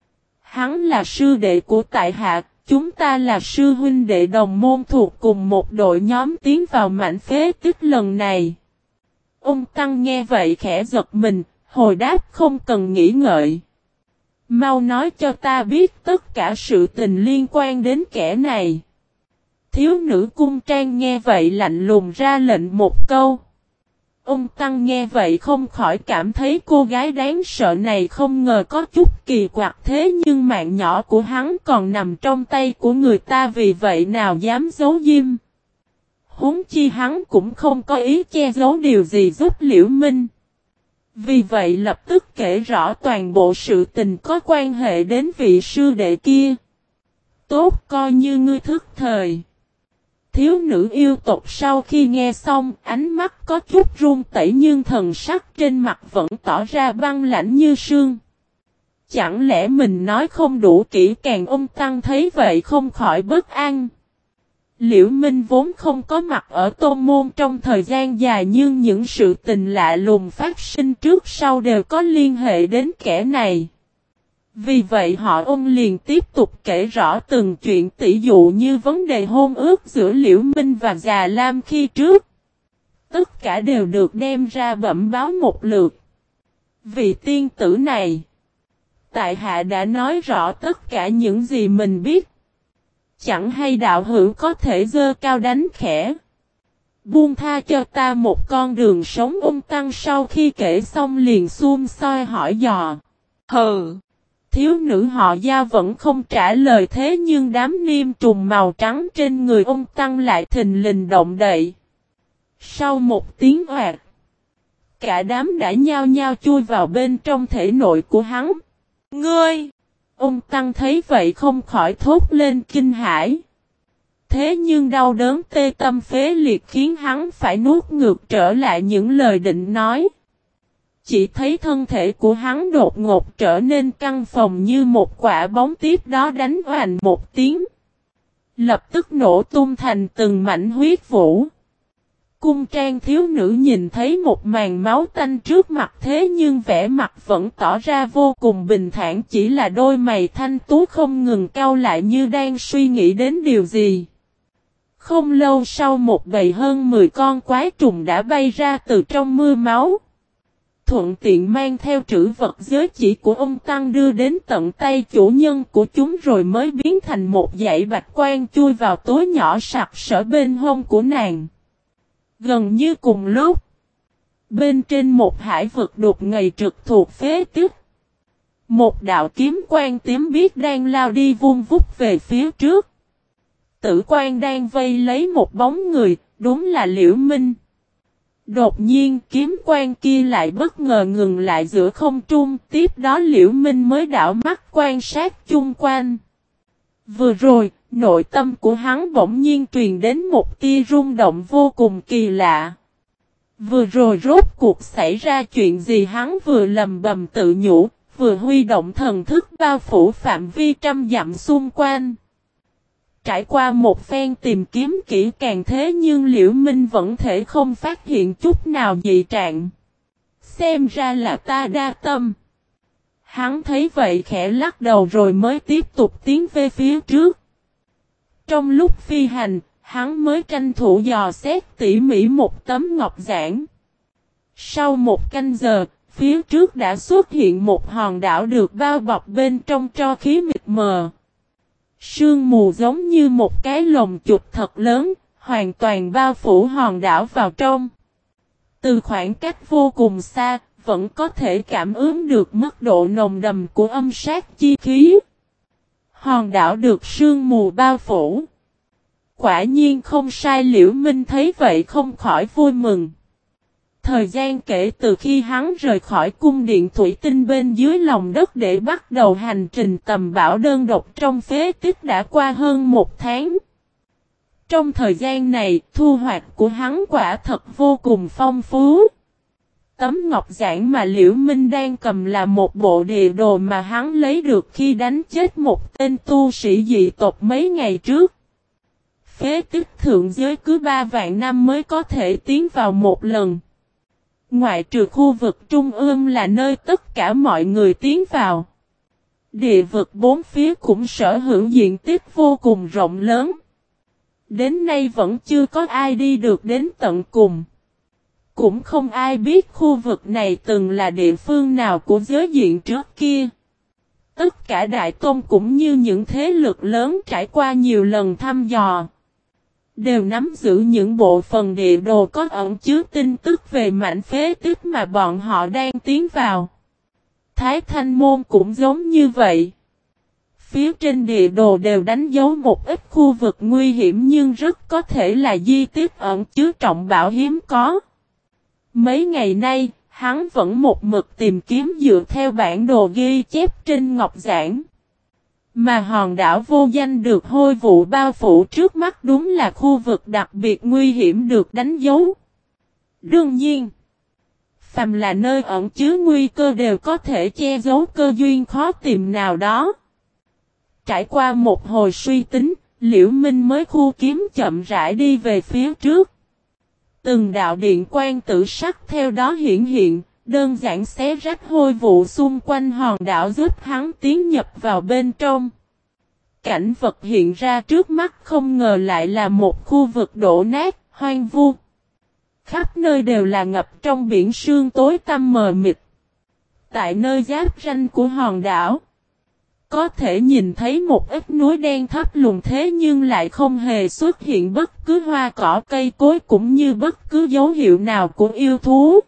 Hắn là sư đệ của tại hạ, chúng ta là sư huynh đệ đồng môn thuộc cùng một đội nhóm tiến vào mảnh phế tích lần này. Ông Tăng nghe vậy khẽ giật mình, hồi đáp không cần nghĩ ngợi. Mau nói cho ta biết tất cả sự tình liên quan đến kẻ này. Thiếu nữ cung trang nghe vậy lạnh lùng ra lệnh một câu. Ông Tăng nghe vậy không khỏi cảm thấy cô gái đáng sợ này không ngờ có chút kỳ quặc, thế nhưng mạng nhỏ của hắn còn nằm trong tay của người ta, vì vậy nào dám giấu diêm. Huống chi hắn cũng không có ý che giấu điều gì giúp Liễu Minh. Vì vậy lập tức kể rõ toàn bộ sự tình có quan hệ đến vị sư đệ kia. Tốt, coi như ngươi thức thời. Thiếu nữ yêu tộc sau khi nghe xong, ánh mắt có chút run tẩy nhưng thần sắc trên mặt vẫn tỏ ra băng lãnh như sương. Chẳng lẽ mình nói không đủ kỹ càng? Ông Tăng thấy vậy không khỏi bất an. Liễu Minh vốn không có mặt ở tôn môn trong thời gian dài, nhưng những sự tình lạ lùng phát sinh trước sau đều có liên hệ đến kẻ này. Vì vậy họ ông liền tiếp tục kể rõ từng chuyện, tỉ dụ như vấn đề hôn ước giữa Liễu Minh và Già Lam khi trước. Tất cả đều được đem ra bẩm báo một lượt. Vì tiên tử này, tại hạ đã nói rõ tất cả những gì mình biết. Chẳng hay đạo hữu có thể giơ cao đánh khẽ, buông tha cho ta một con đường sống? Ông Tăng sau khi kể xong liền xum soi hỏi dò. Hừ. Thiếu nữ họ Giao vẫn không trả lời, thế nhưng đám niêm trùng màu trắng trên người ông Tăng lại thình lình động đậy. Sau một tiếng oạt, cả đám đã nhao nhao chui vào bên trong thể nội của hắn. Ngươi! Ông Tăng thấy vậy không khỏi thốt lên kinh hãi. Thế nhưng đau đớn tê tâm phế liệt khiến hắn phải nuốt ngược trở lại những lời định nói. Chỉ thấy thân thể của hắn đột ngột trở nên căng phồng như một quả bóng, tiếp đó đánh oành một tiếng, lập tức nổ tung thành từng mảnh huyết vũ. Cung trang thiếu nữ nhìn thấy một màn máu tanh trước mặt, thế nhưng vẻ mặt vẫn tỏ ra vô cùng bình thản, chỉ là đôi mày thanh tú không ngừng cau lại như đang suy nghĩ đến điều gì. Không lâu sau, một bầy hơn 10 con quái trùng đã bay ra từ trong mưa máu, thuận tiện mang theo trữ vật giới chỉ của ông Tăng đưa đến tận tay chủ nhân của chúng, rồi mới biến thành một dãy bạch quan chui vào túi nhỏ sặc sỡ bên hông của nàng. Gần như cùng lúc, bên trên một hải vực đột ngầy trực thuộc phế tích, một đạo kiếm quang tím biếc đang lao đi vun vút về phía trước. Tử quan đang vây lấy một bóng người, đúng là Liễu Minh. Đột nhiên kiếm quang kia lại bất ngờ ngừng lại giữa không trung, tiếp đó Liễu Minh mới đảo mắt quan sát chung quanh. Vừa rồi, Nội tâm của hắn bỗng nhiên truyền đến một tia rung động vô cùng kỳ lạ. Vừa rồi rốt cuộc xảy ra chuyện gì, hắn vừa lầm bầm tự nhủ, vừa huy động thần thức bao phủ phạm vi trăm dặm xung quanh. Trải qua một phen tìm kiếm kỹ càng thế nhưng Liễu Minh vẫn thể không phát hiện chút nào dị trạng. Xem ra là ta đa tâm. Hắn thấy vậy khẽ lắc đầu rồi mới tiếp tục tiến về phía trước. Trong lúc phi hành, hắn mới tranh thủ dò xét tỉ mỉ một tấm ngọc giản. Sau một canh giờ, phía trước đã xuất hiện một hòn đảo được bao bọc bên trong tro khí mịt mờ. Sương mù giống như một cái lồng chuột thật lớn, hoàn toàn bao phủ hòn đảo vào trong. Từ khoảng cách vô cùng xa, vẫn có thể cảm ứng được mức độ nồng đậm của âm sát chi khí. Hòn đảo được sương mù bao phủ. Quả nhiên không sai, Liễu Minh thấy vậy không khỏi vui mừng. Thời gian kể từ khi hắn rời khỏi cung điện thủy tinh bên dưới lòng đất để bắt đầu hành trình tầm bảo đơn độc trong phế tích đã qua hơn một tháng. Trong thời gian này, thu hoạch của hắn quả thật vô cùng phong phú. Tấm ngọc giản mà Liễu Minh đang cầm là một bộ địa đồ mà hắn lấy được khi đánh chết một tên tu sĩ dị tộc mấy ngày trước. Phế tích thượng giới cứ 3 vạn năm mới có thể tiến vào một lần. Ngoại trừ khu vực trung ương là nơi tất cả mọi người tiến vào. Địa vực bốn phía cũng sở hữu diện tích vô cùng rộng lớn. Đến nay vẫn chưa có ai đi được đến tận cùng. Cũng không ai biết khu vực này từng là địa phương nào của giới diện trước kia. Tất cả đại tôn cũng như những thế lực lớn trải qua nhiều lần thăm dò, đều nắm giữ những bộ phận địa đồ có ẩn chứa tin tức về mảnh phế tích mà bọn họ đang tiến vào. Thái Thanh Môn cũng giống như vậy. Phía trên địa đồ đều đánh dấu một ít khu vực nguy hiểm nhưng rất có thể là di tích ẩn chứa trọng bảo hiếm có. Mấy ngày nay, hắn vẫn một mực tìm kiếm dựa theo bản đồ ghi chép trên ngọc giản. Mà hòn đảo vô danh được hôi vụ bao phủ trước mắt đúng là khu vực đặc biệt nguy hiểm được đánh dấu. Đương nhiên, phàm là nơi ẩn chứa nguy cơ đều có thể che giấu cơ duyên khó tìm nào đó. Trải qua một hồi suy tính, Liễu Minh mới khu kiếm chậm rãi đi về phía trước. Từng đạo điện quang tử sắc theo đó hiển hiện, đơn giản xé rách hôi vụ xung quanh hòn đảo giúp hắn tiến nhập vào bên trong. Cảnh vật hiện ra trước mắt không ngờ lại là một khu vực đổ nát, hoang vu. Khắp nơi đều là ngập trong biển sương tối tăm mờ mịt. Tại nơi giáp ranh của hòn đảo, có thể nhìn thấy một ít núi đen thấp lùn thế nhưng lại không hề xuất hiện bất cứ hoa cỏ cây cối cũng như bất cứ dấu hiệu nào của yêu thú.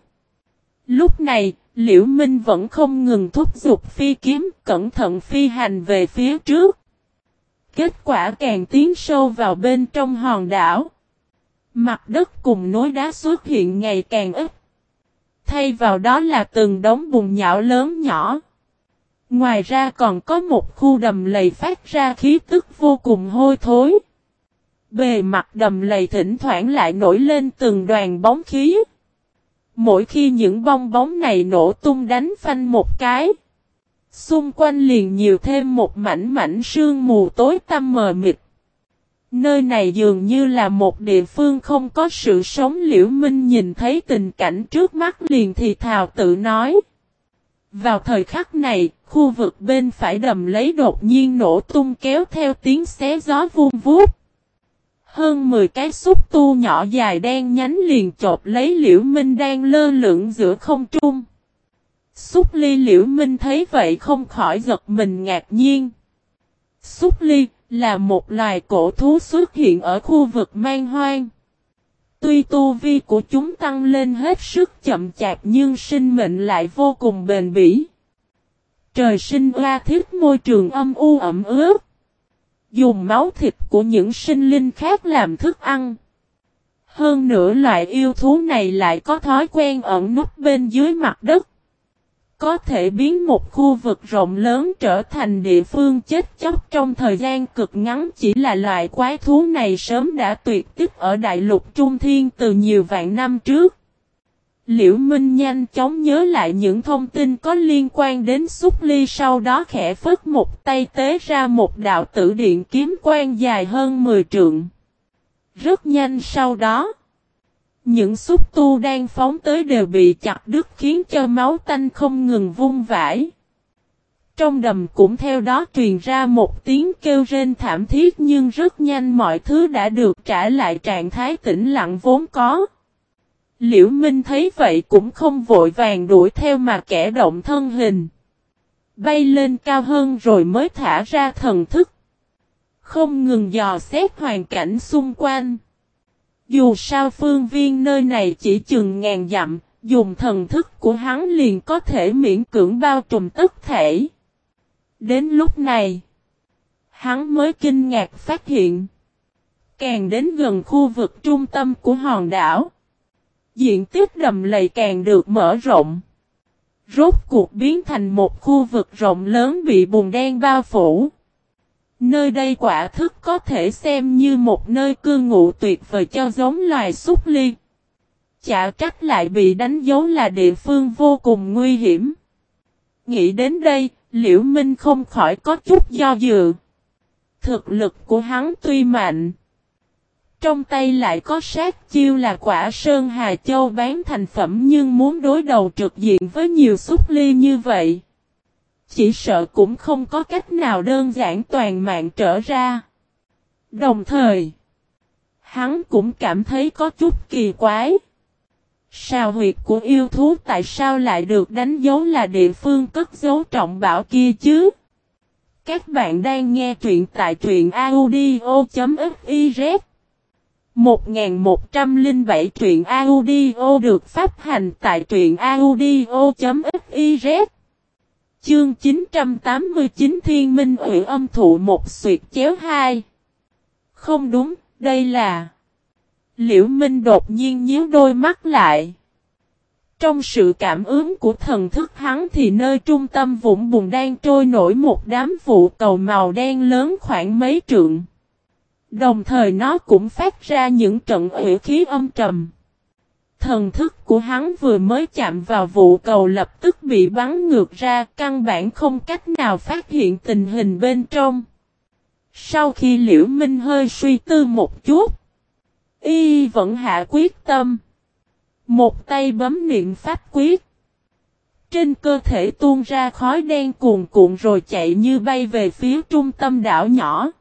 Lúc này, Liễu Minh vẫn không ngừng thúc giục phi kiếm, cẩn thận phi hành về phía trước. Kết quả càng tiến sâu vào bên trong hòn đảo, mặt đất cùng núi đá xuất hiện ngày càng ít. Thay vào đó là từng đống bùn nhão lớn nhỏ. Ngoài ra còn có một khu đầm lầy phát ra khí tức vô cùng hôi thối. Bề mặt đầm lầy thỉnh thoảng lại nổi lên từng đoàn bóng khí. Mỗi khi những bong bóng này nổ tung đánh phanh một cái, xung quanh liền nhiều thêm một mảnh sương mù tối tăm mờ mịt. Nơi này dường như là một địa phương không có sự sống. Liễu Minh nhìn thấy tình cảnh trước mắt liền thì thào tự nói. Vào thời khắc này, khu vực bên phải đầm lấy đột nhiên nổ tung kéo theo tiếng xé gió vun vút. Hơn 10 cái xúc tu nhỏ dài đen nhánh liền chộp lấy Liễu Minh đang lơ lửng giữa không trung. Xúc ly Liễu Minh thấy vậy không khỏi giật mình ngạc nhiên. Xúc ly là một loài cổ thú xuất hiện ở khu vực man hoang. Tuy tu vi của chúng tăng lên hết sức chậm chạp nhưng sinh mệnh lại vô cùng bền bỉ. Trời sinh oa thiết môi trường âm u ẩm ướt. Dùng máu thịt của những sinh linh khác làm thức ăn. Hơn nữa loại yêu thú này lại có thói quen ẩn núp bên dưới mặt đất. có thể biến một khu vực rộng lớn trở thành địa phương chết chóc trong thời gian cực ngắn. Chỉ là loại quái thú này sớm đã tuyệt tích ở đại lục Trung Thiên từ nhiều vạn năm trước. Liễu Minh nhanh chóng nhớ lại những thông tin có liên quan đến xúc ly, sau đó khẽ phất một tay tế ra một đạo tử điện kiếm quang dài hơn 10 trượng. Rất nhanh sau đó, những xúc tu đang phóng tới đều bị chặt đứt khiến cho máu tanh không ngừng vung vãi. Trong đầm cũng theo đó truyền ra một tiếng kêu rên thảm thiết, nhưng rất nhanh mọi thứ đã được trả lại trạng thái tĩnh lặng vốn có. Liễu Minh thấy vậy cũng không vội vàng đuổi theo mà kẻ động thân hình, bay lên cao hơn rồi mới thả ra thần thức, không ngừng dò xét hoàn cảnh xung quanh. Dù sao phương viên nơi này chỉ chừng ngàn dặm, dùng thần thức của hắn liền có thể miễn cưỡng bao trùm tất thể. Đến lúc này, hắn mới kinh ngạc phát hiện, càng đến gần khu vực trung tâm của hòn đảo, diện tích đầm lầy càng được mở rộng. Rốt cuộc biến thành một khu vực rộng lớn bị bùn đen bao phủ. Nơi đây quả thực có thể xem như một nơi cư ngụ tuyệt vời cho giống loài xúc ly. Chả trách lại bị đánh dấu là địa phương vô cùng nguy hiểm. Nghĩ đến đây, Liễu Minh không khỏi có chút do dự. Thực lực của hắn tuy mạnh, trong tay lại có sát chiêu là quả sơn hà châu bán thành phẩm, nhưng muốn đối đầu trực diện với nhiều xúc ly như vậy, chỉ sợ cũng không có cách nào đơn giản toàn mạng trở ra. Đồng thời, hắn cũng cảm thấy có chút kỳ quái. Sào huyệt của yêu thú tại sao lại được đánh dấu là địa phương cất giấu trọng bảo kia chứ? Các bạn đang nghe truyện tại truyện audio.fiz. 1107 truyện audio được phát hành tại truyện audio.fiz. Chương 989 Thiên Minh Ủy Âm Thụ một xuyệt chéo 2. Không đúng, đây là... Liễu Minh đột nhiên nhíu đôi mắt lại. Trong sự cảm ứng của thần thức hắn thì nơi trung tâm vũng bùn đang trôi nổi một đám vụ cầu màu đen lớn khoảng mấy trượng. Đồng thời nó cũng phát ra những trận ủy khí âm trầm. Thần thức của hắn vừa mới chạm vào vụ cầu lập tức bị bắn ngược ra, căn bản không cách nào phát hiện tình hình bên trong. Sau khi Liễu Minh hơi suy tư một chút, y vẫn hạ quyết tâm. Một tay bấm niệm pháp quyết. Trên cơ thể tuôn ra khói đen cuồn cuộn rồi chạy như bay về phía trung tâm đảo nhỏ.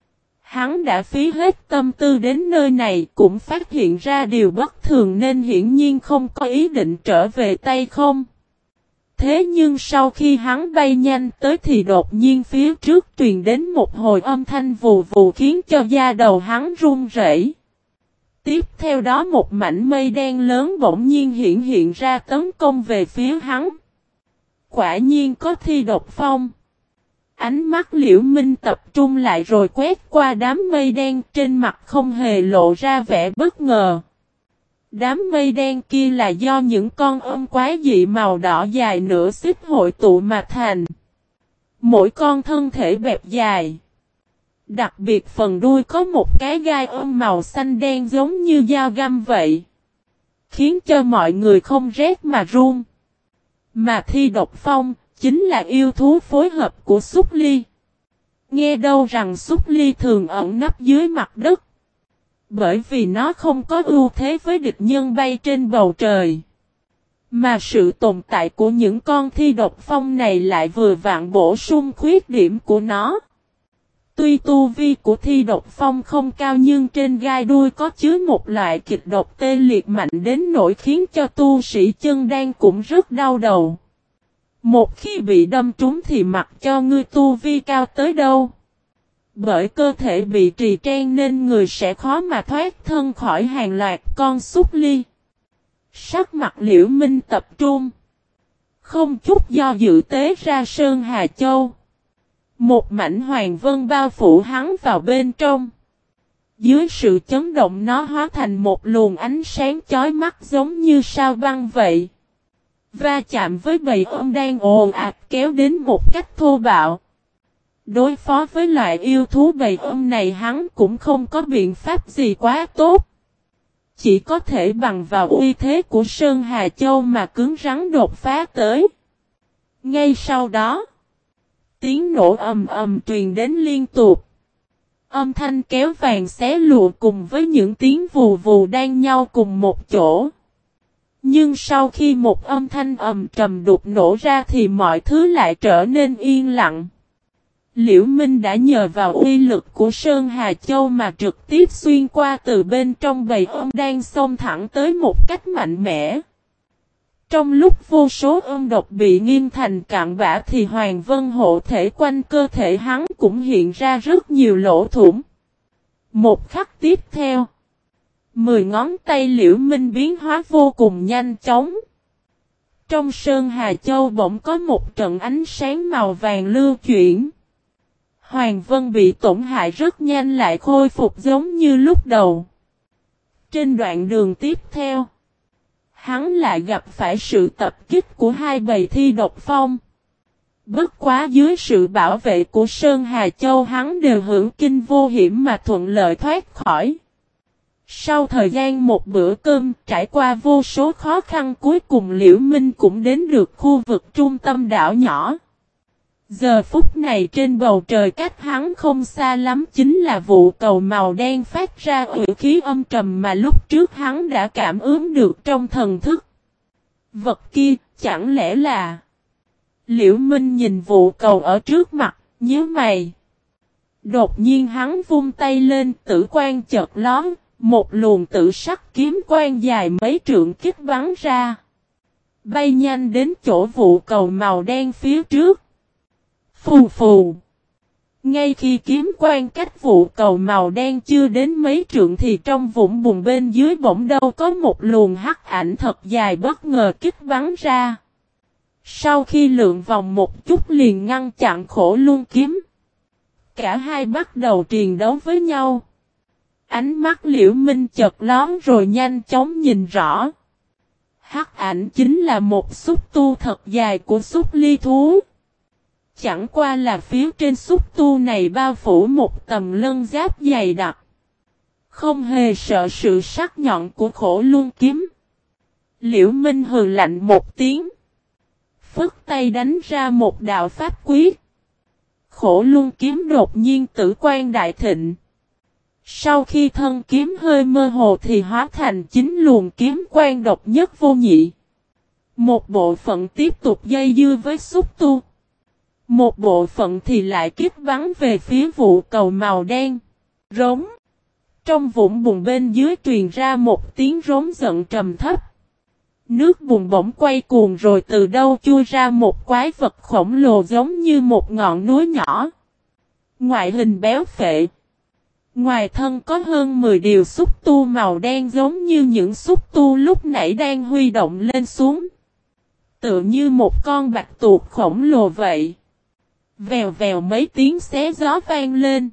Hắn đã phí hết tâm tư đến nơi này, cũng phát hiện ra điều bất thường nên hiển nhiên không có ý định trở về tay không. Thế nhưng sau khi hắn bay nhanh tới thì đột nhiên phía trước truyền đến một hồi âm thanh vù vù khiến cho da đầu hắn run rẩy. Tiếp theo đó một mảnh mây đen lớn bỗng nhiên hiện ra tấn công về phía hắn. Quả nhiên có thi độc phong. Ánh mắt Liễu Minh tập trung lại rồi quét qua đám mây đen, trên mặt không hề lộ ra vẻ bất ngờ. Đám mây đen kia là do những con ong quái dị màu đỏ dài nửa xích hội tụ mà thành. Mỗi con thân thể bẹp dài. Đặc biệt phần đuôi có một cái gai ong màu xanh đen giống như dao găm vậy. Khiến cho mọi người không rét mà run. Mà thi độc phong chính là yêu thú phối hợp của xúc ly. Nghe đâu rằng xúc ly thường ẩn nấp dưới mặt đất. Bởi vì nó không có ưu thế với địch nhân bay trên bầu trời. Mà sự tồn tại của những con thi độc phong này lại vừa vặn bổ sung khuyết điểm của nó. Tuy tu vi của thi độc phong không cao nhưng trên gai đuôi có chứa một loại kịch độc tê liệt mạnh đến nỗi khiến cho tu sĩ chân đan cũng rất đau đầu. Một khi bị đâm trúng thì mặc cho ngươi tu vi cao tới đâu. Bởi cơ thể bị trì tren nên người sẽ khó mà thoát thân khỏi hàng loạt con xúc ly. Sắc mặt Liễu Minh tập trung. Không chút do dự tế ra Sơn Hà Châu. Một mảnh hoàng vân bao phủ hắn vào bên trong. Dưới sự chấn động nó hóa thành một luồng ánh sáng chói mắt giống như sao băng vậy. Va chạm với bầy ong đang ồn ạt kéo đến một cách thô bạo. Đối phó với loại yêu thú bầy ong này hắn cũng không có biện pháp gì quá tốt. Chỉ có thể bằng vào uy thế của Sơn Hà Châu mà cứng rắn đột phá tới. Ngay sau đó, tiếng nổ ầm ầm truyền đến liên tục. Âm thanh kéo vàng xé lụa cùng với những tiếng vù vù đan nhau cùng một chỗ. Nhưng sau khi một âm thanh ầm trầm đục nổ ra thì mọi thứ lại trở nên yên lặng. Liễu Minh đã nhờ vào uy lực của Sơn Hà Châu mà trực tiếp xuyên qua từ bên trong bầy ong đang xông thẳng tới một cách mạnh mẽ. Trong lúc vô số ong độc bị nghiêng thành cặn bã thì Hoàng Vân hộ thể quanh cơ thể hắn cũng hiện ra rất nhiều lỗ thủng. Một khắc tiếp theo, 10 ngón tay Liễu Minh biến hóa vô cùng nhanh chóng. Trong Sơn Hà Châu bỗng có một trận ánh sáng màu vàng lưu chuyển. Hoàng Vân bị tổn hại rất nhanh lại khôi phục giống như lúc đầu. Trên đoạn đường tiếp theo, hắn lại gặp phải sự tập kích của hai bầy thi độc phong. Bất quá dưới sự bảo vệ của Sơn Hà Châu hắn đều hưởng kinh vô hiểm mà thuận lợi thoát khỏi. Sau thời gian một bữa cơm trải qua vô số khó khăn cuối cùng Liễu Minh cũng đến được khu vực trung tâm đảo nhỏ. Giờ phút này trên bầu trời cách hắn không xa lắm chính là vụ cầu màu đen phát ra uy khí âm trầm mà lúc trước hắn đã cảm ứng được trong thần thức. Vật kia chẳng lẽ là... Liễu Minh nhìn vụ cầu ở trước mặt, nhíu mày. Đột nhiên hắn vung tay lên tử quang chợt lóe, một luồng tử sắc kiếm quang dài mấy trượng kích bắn ra. Bay nhanh đến chỗ vụ cầu màu đen phía trước. Phù phù. Ngay khi kiếm quang cách vụ cầu màu đen chưa đến mấy trượng thì trong vũng bùn bên dưới bỗng đâu có một luồng hắc ảnh thật dài bất ngờ kích bắn ra. Sau khi lượn vòng một chút liền ngăn chặn Khổ Luân kiếm. Cả hai bắt đầu triền đấu với nhau. Ánh mắt Liễu Minh chợt lóe rồi nhanh chóng nhìn rõ. Hắc ảnh chính là một xúc tu thật dài của xúc ly thú. Chẳng qua là phía trên xúc tu này bao phủ một tầng lân giáp dày đặc. Không hề sợ sự sắc nhọn của Khổ Luân kiếm. Liễu Minh hừ lạnh một tiếng. Phất tay đánh ra một đạo pháp quyết. Khổ Luân kiếm đột nhiên tử quang đại thịnh. Sau khi thân kiếm hơi mơ hồ thì hóa thành 9 luồng kiếm quang độc nhất vô nhị. Một bộ phận tiếp tục dây dưa với xúc tu. Một bộ phận thì lại kích bắn về phía vụ cầu màu đen. Rống. Trong vũng bùn bên dưới truyền ra một tiếng rống giận trầm thấp. Nước bùn bỗng quay cuồng rồi từ đâu chui ra một quái vật khổng lồ giống như một ngọn núi nhỏ. Ngoại hình béo phệ. Ngoài thân có hơn 10 điều xúc tu màu đen giống như những xúc tu lúc nãy đang huy động lên xuống. Tựa như một con bạch tuộc khổng lồ vậy. Vèo vèo mấy tiếng xé gió vang lên.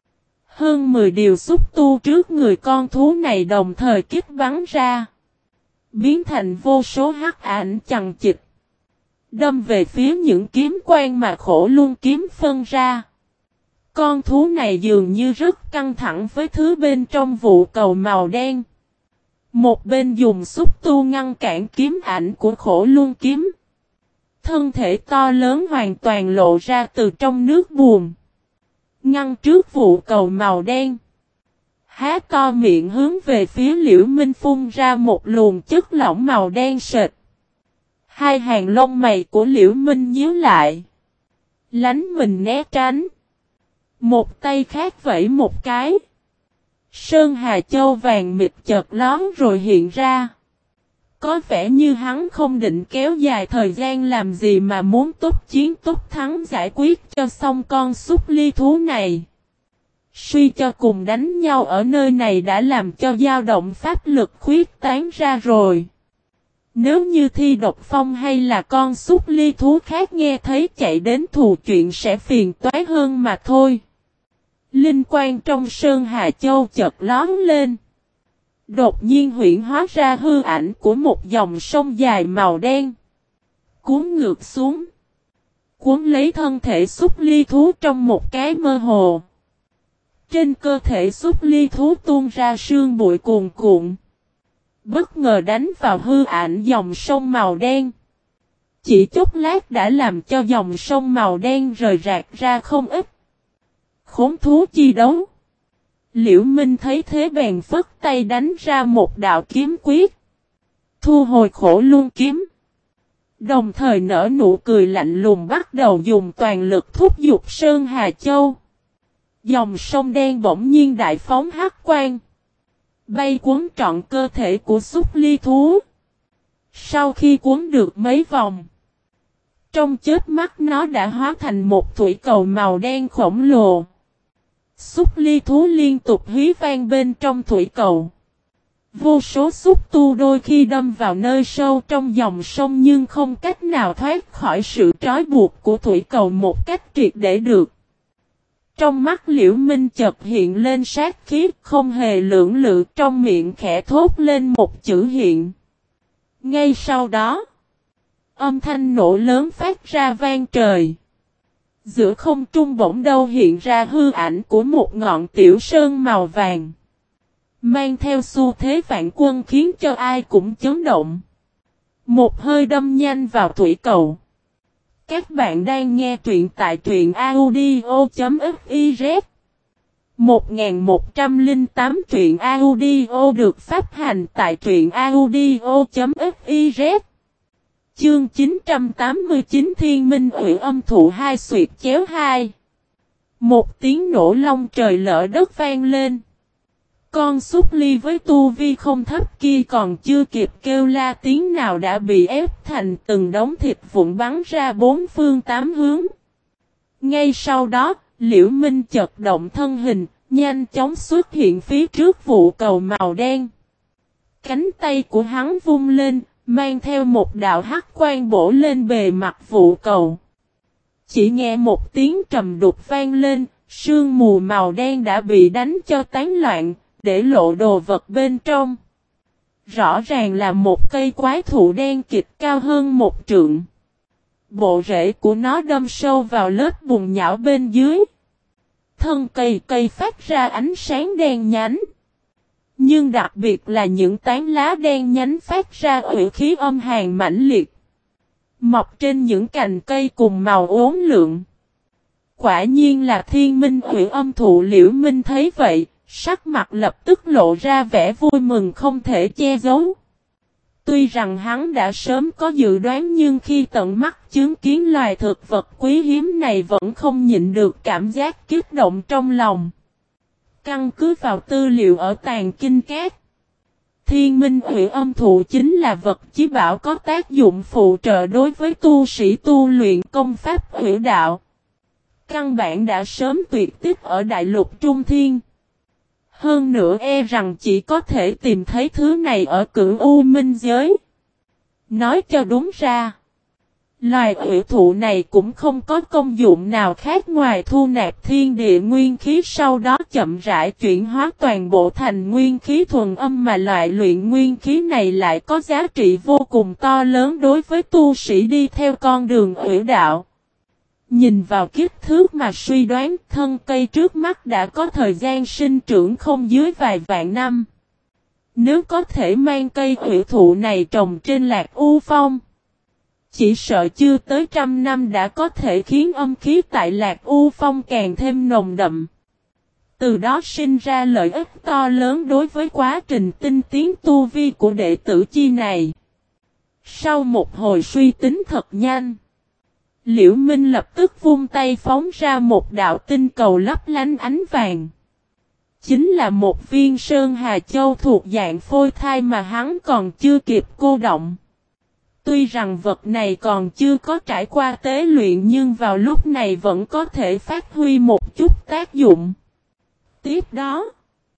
Hơn 10 điều xúc tu trước người con thú này đồng thời kích bắn ra. Biến thành vô số hắc ảnh chằng chịt. Đâm về phía những kiếm quang mà Khổ Luân kiếm phân ra. Con thú này dường như rất căng thẳng với thứ bên trong vụ cầu màu đen. Một bên dùng xúc tu ngăn cản kiếm ảnh của Khổ Luân kiếm. Thân thể to lớn hoàn toàn lộ ra từ trong nước bùn. Ngăn trước vụ cầu màu đen. Há to miệng hướng về phía Liễu Minh phun ra một luồng chất lỏng màu đen sệt. Hai hàng lông mày của Liễu Minh nhíu lại. Lánh mình né tránh. Một tay khác vẫy một cái. Sơn Hà Châu vàng mịt chợt lón rồi hiện ra. Có vẻ như hắn không định kéo dài thời gian làm gì mà muốn tốc chiến tốc thắng giải quyết cho xong con xúc ly thú này. Suy cho cùng đánh nhau ở nơi này đã làm cho dao động pháp lực khuyết tán ra rồi. Nếu như thi độc phong hay là con xúc ly thú khác nghe thấy chạy đến thù chuyện sẽ phiền toái hơn mà thôi. Linh quang trong Sơn Hà Châu chợt lóe lên. Đột nhiên huyễn hóa ra hư ảnh của một dòng sông dài màu đen. Cuốn ngược xuống. Cuốn lấy thân thể xúc ly thú trong một cái mơ hồ. Trên cơ thể xúc ly thú tuôn ra sương bụi cuồn cuộn. Bất ngờ đánh vào hư ảnh dòng sông màu đen. Chỉ chốc lát đã làm cho dòng sông màu đen rời rạc ra không ít. Khốn thú chi đấu. Liễu Minh thấy thế bèn phất tay đánh ra một đạo kiếm quyết. Thu hồi khổ luân kiếm. Đồng thời nở nụ cười lạnh lùng bắt đầu dùng toàn lực thúc giục Sơn Hà Châu. Dòng sông đen bỗng nhiên đại phóng hắc quang. Bay cuốn trọn cơ thể của xúc ly thú. Sau khi cuốn được mấy vòng. Trong chớp mắt nó đã hóa thành một thủy cầu màu đen khổng lồ. Xúc ly thú liên tục hí vang bên trong thủy cầu. Vô số xúc tu đôi khi đâm vào nơi sâu trong dòng sông nhưng không cách nào thoát khỏi sự trói buộc của thủy cầu một cách triệt để được. Trong mắt Liễu Minh chợt hiện lên sát khí không hề lưỡng lự trong miệng khẽ thốt lên một chữ hiện. Ngay sau đó, âm thanh nổ lớn phát ra vang trời. Giữa không trung bỗng đâu hiện ra hư ảnh của một ngọn tiểu sơn màu vàng. Mang theo xu thế vạn quân khiến cho ai cũng chấn động. Một hơi đâm nhanh vào thủy cầu. Các bạn đang nghe truyện tại truyện audio.fiz 1108 truyện audio được phát hành tại truyện audio.fiz. Chương 989 Thiên Minh Ủy Âm Thụ 2 xuyệt chéo 2. Một tiếng nổ long trời lỡ đất vang lên. Con xúc ly với tu vi không thấp kia còn chưa kịp kêu la tiếng nào đã bị ép thành từng đống thịt vụn bắn ra bốn phương tám hướng. Ngay sau đó, Liễu Minh chợt động thân hình, nhanh chóng xuất hiện phía trước vụ cầu màu đen. Cánh tay của hắn vung lên, mang theo một đạo hắc quang bổ lên bề mặt vụ cầu. Chỉ nghe một tiếng trầm đục vang lên, sương mù màu đen đã bị đánh cho tán loạn, để lộ đồ vật bên trong. Rõ ràng là một cây quái thụ đen kịt cao hơn một trượng. Bộ rễ của nó đâm sâu vào lớp bùn nhão bên dưới. Thân cây phát ra ánh sáng đen nhánh. Nhưng đặc biệt là những tán lá đen nhánh phát ra ủy khí âm hàn mãnh liệt. Mọc trên những cành cây cùng màu uốn lượn. Quả nhiên là thiên minh ủy âm thụ. Liễu Minh thấy vậy, sắc mặt lập tức lộ ra vẻ vui mừng không thể che giấu. Tuy rằng hắn đã sớm có dự đoán nhưng khi tận mắt chứng kiến loài thực vật quý hiếm này vẫn không nhịn được cảm giác kích động trong lòng. Căn cứ vào tư liệu ở Tàng Kinh Các, Thiên Minh Ủy Âm Thụ chính là vật chí bảo có tác dụng phụ trợ đối với tu sĩ tu luyện công pháp Ủy Đạo. Căn bản đã sớm tuyệt tích ở Đại Lục Trung Thiên. Hơn nữa e rằng chỉ có thể tìm thấy thứ này ở Cửu U Minh Giới. Nói cho đúng ra, loài ủy thụ này cũng không có công dụng nào khác ngoài thu nạp thiên địa nguyên khí, sau đó chậm rãi chuyển hóa toàn bộ thành nguyên khí thuần âm, mà loại luyện nguyên khí này lại có giá trị vô cùng to lớn đối với tu sĩ đi theo con đường ủy đạo. Nhìn vào kích thước mà suy đoán, thân cây trước mắt đã có thời gian sinh trưởng không dưới vài vạn năm. Nếu có thể mang cây ủy thụ này trồng trên Lạc U Phong, chỉ sợ chưa tới 100 năm đã có thể khiến âm khí tại Lạc U Phong càng thêm nồng đậm. Từ đó sinh ra lợi ích to lớn đối với quá trình tinh tiến tu vi của đệ tử chi này. Sau một hồi suy tính thật nhanh, Liễu Minh lập tức vung tay phóng ra một đạo tinh cầu lấp lánh ánh vàng. Chính là một viên Sơn Hà Châu thuộc dạng phôi thai mà hắn còn chưa kịp cô động. Tuy rằng vật này còn chưa có trải qua tế luyện nhưng vào lúc này vẫn có thể phát huy một chút tác dụng. Tiếp đó,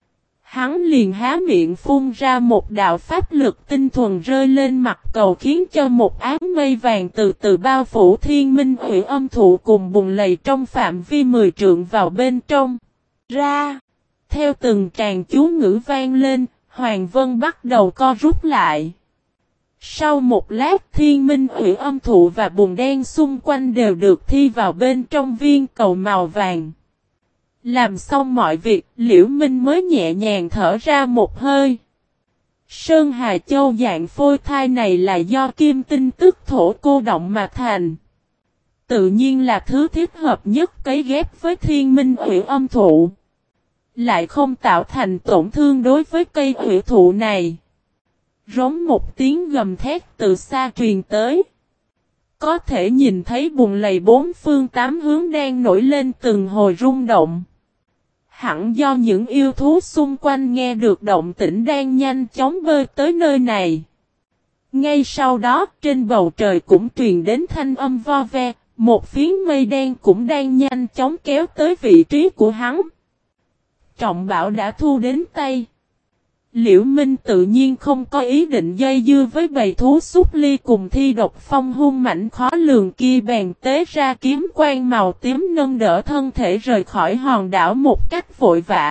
hắn liền há miệng phun ra một đạo pháp lực tinh thuần rơi lên mặt cầu, khiến cho một áng mây vàng từ từ bao phủ Thiên Minh Ủy Âm Thụ cùng bùn lầy trong phạm vi 10 trượng vào bên trong. Ra, theo từng tràng chú ngữ vang lên, Hoàng Vân bắt đầu co rút lại. Sau một lát thiên minh ủy âm thụ và bùn đen xung quanh đều được thi vào bên trong viên cầu màu vàng. Làm xong mọi việc, Liễu Minh mới nhẹ nhàng thở ra một hơi. Sơn Hà Châu dạng phôi thai này là do kim tinh tức thổ cô động mà thành. Tự nhiên là thứ thích hợp nhất cấy ghép với thiên minh ủy âm thụ. Lại không tạo thành tổn thương đối với cây ủy thụ này. Rống một tiếng gầm thét từ xa truyền tới. Có thể nhìn thấy bùn lầy bốn phương tám hướng đang nổi lên từng hồi rung động. Hẳn do những yêu thú xung quanh nghe được động tĩnh đang nhanh chóng bơi tới nơi này. Ngay sau đó trên bầu trời cũng truyền đến thanh âm vo ve, một phiến mây đen cũng đang nhanh chóng kéo tới vị trí của hắn. Trọng bảo đã thu đến tay. Liễu Minh tự nhiên không có ý định dây dưa với bầy thú xúc ly cùng thi độc phong hung mãnh khó lường kia, bèn tế ra kiếm quang màu tím nâng đỡ thân thể rời khỏi hòn đảo một cách vội vã.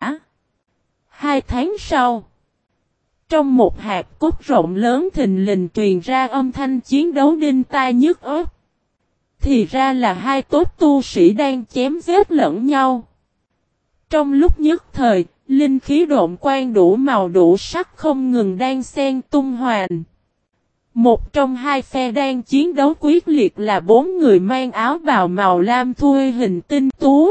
2 tháng sau, trong một hạt cốt rộng lớn thình lình truyền ra âm thanh chiến đấu đinh tai nhức óc. Thì ra là hai tốt tu sĩ đang chém giết lẫn nhau. Trong lúc nhất thời, linh khí độn quang đủ màu đủ sắc không ngừng đang xen tung hoành. Một trong hai phe đang chiến đấu quyết liệt là 4 người mang áo bào màu lam thui hình tinh tú.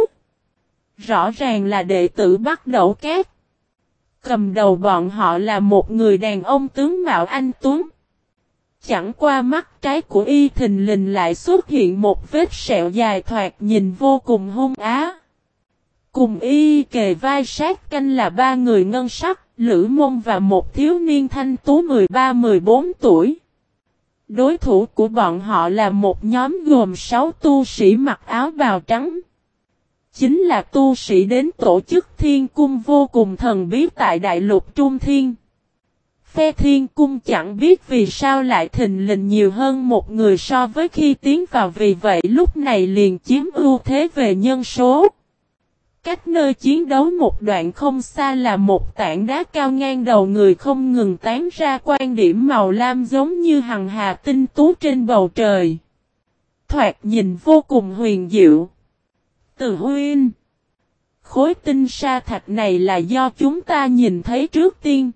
Rõ ràng là đệ tử Bắc Đẩu Cát. Cầm đầu bọn họ là một người đàn ông tướng mạo anh tuấn. Chẳng qua mắt trái của y thình lình lại xuất hiện một vết sẹo dài thoạt nhìn vô cùng hung á. Cùng y kề vai sát canh là 3 người ngân sắc, Lữ Mông và một thiếu niên thanh tú 13-14 tuổi. Đối thủ của bọn họ là một nhóm gồm 6 tu sĩ mặc áo bào trắng. Chính là tu sĩ đến tổ chức thiên cung vô cùng thần bí tại đại lục Trung Thiên. Phe thiên cung chẳng biết vì sao lại thình lình nhiều hơn một người so với khi tiến vào, vì vậy lúc này liền chiếm ưu thế về nhân số. Cách nơi chiến đấu một đoạn không xa là một tảng đá cao ngang đầu người không ngừng tán ra quang điểm màu lam giống như hằng hà tinh tú trên bầu trời. Thoạt nhìn vô cùng huyền diệu. Từ huynh, khối tinh sa thạch này là do chúng ta nhìn thấy trước tiên.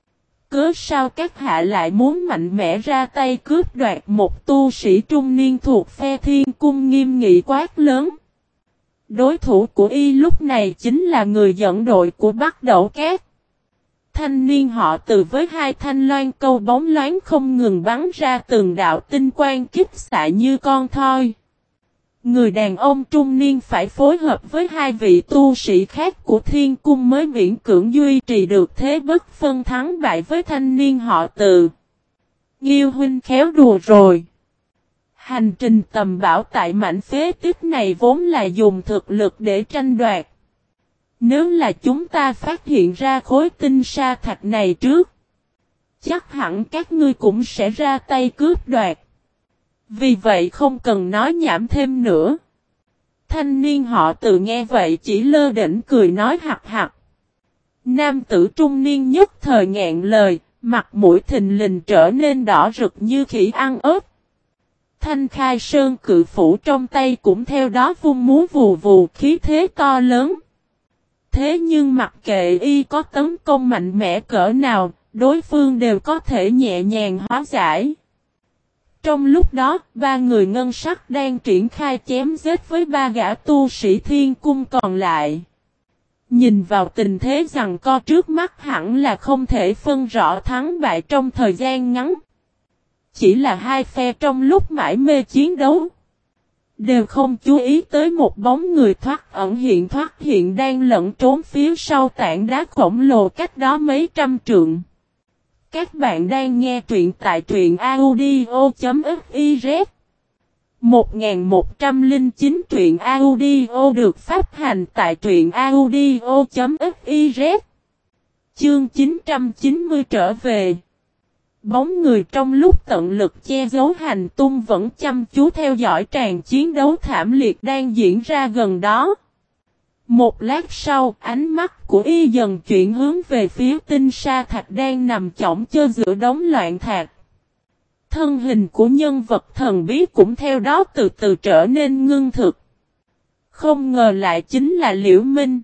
Cớ sao các hạ lại muốn mạnh mẽ ra tay cướp đoạt một tu sĩ trung niên thuộc phe thiên cung nghiêm nghị quát lớn. Đối thủ của y lúc này chính là người dẫn đội của Bắc Đẩu Cát. Thanh niên họ Từ với 2 thanh loan câu bóng loáng không ngừng bắn ra từng đạo tinh quang kích xạ như con thoi. Người đàn ông trung niên phải phối hợp với 2 vị tu sĩ khác của thiên cung mới miễn cưỡng duy trì được thế bất phân thắng bại với thanh niên họ Từ. Nghiêu huynh khéo đùa rồi. Hành trình tầm bảo tại mảnh phế tích này vốn là dùng thực lực để tranh đoạt. Nếu là chúng ta phát hiện ra khối tinh sa thạch này trước, chắc hẳn các ngươi cũng sẽ ra tay cướp đoạt. Vì vậy không cần nói nhảm thêm nữa. Thanh niên họ Từ nghe vậy chỉ lơ đễnh cười nói hặc hặc. Nam tử trung niên nhất thời ngẹn lời, mặt mũi thình lình trở nên đỏ rực như khỉ ăn ớt. Thanh khai sơn cự phủ trong tay cũng theo đó vung múa vù vù, khí thế to lớn. Thế nhưng mặc kệ y có tấn công mạnh mẽ cỡ nào, đối phương đều có thể nhẹ nhàng hóa giải. Trong lúc đó, 3 người ngân sắc đang triển khai chém giết với 3 gã tu sĩ thiên cung còn lại. Nhìn vào tình thế giằng co trước mắt hẳn là không thể phân rõ thắng bại trong thời gian ngắn. Chỉ là hai phe trong lúc mải mê chiến đấu, đều không chú ý tới một bóng người thoát hiện đang lẫn trốn phía sau tảng đá khổng lồ cách đó mấy trăm trượng. Các bạn đang nghe truyện tại truyện audio.fiz 1109 truyện audio được phát hành tại truyện audio.fiz. Chương 990 trở về. Bóng người trong lúc tận lực che giấu hành tung vẫn chăm chú theo dõi tràng chiến đấu thảm liệt đang diễn ra gần đó. Một lát sau, ánh mắt của y dần chuyển hướng về phía tinh sa thạch đang nằm chỏng chơ giữa đống loạn thạch. Thân hình của nhân vật thần bí cũng theo đó từ từ trở nên ngưng thực. Không ngờ lại chính là Liễu Minh.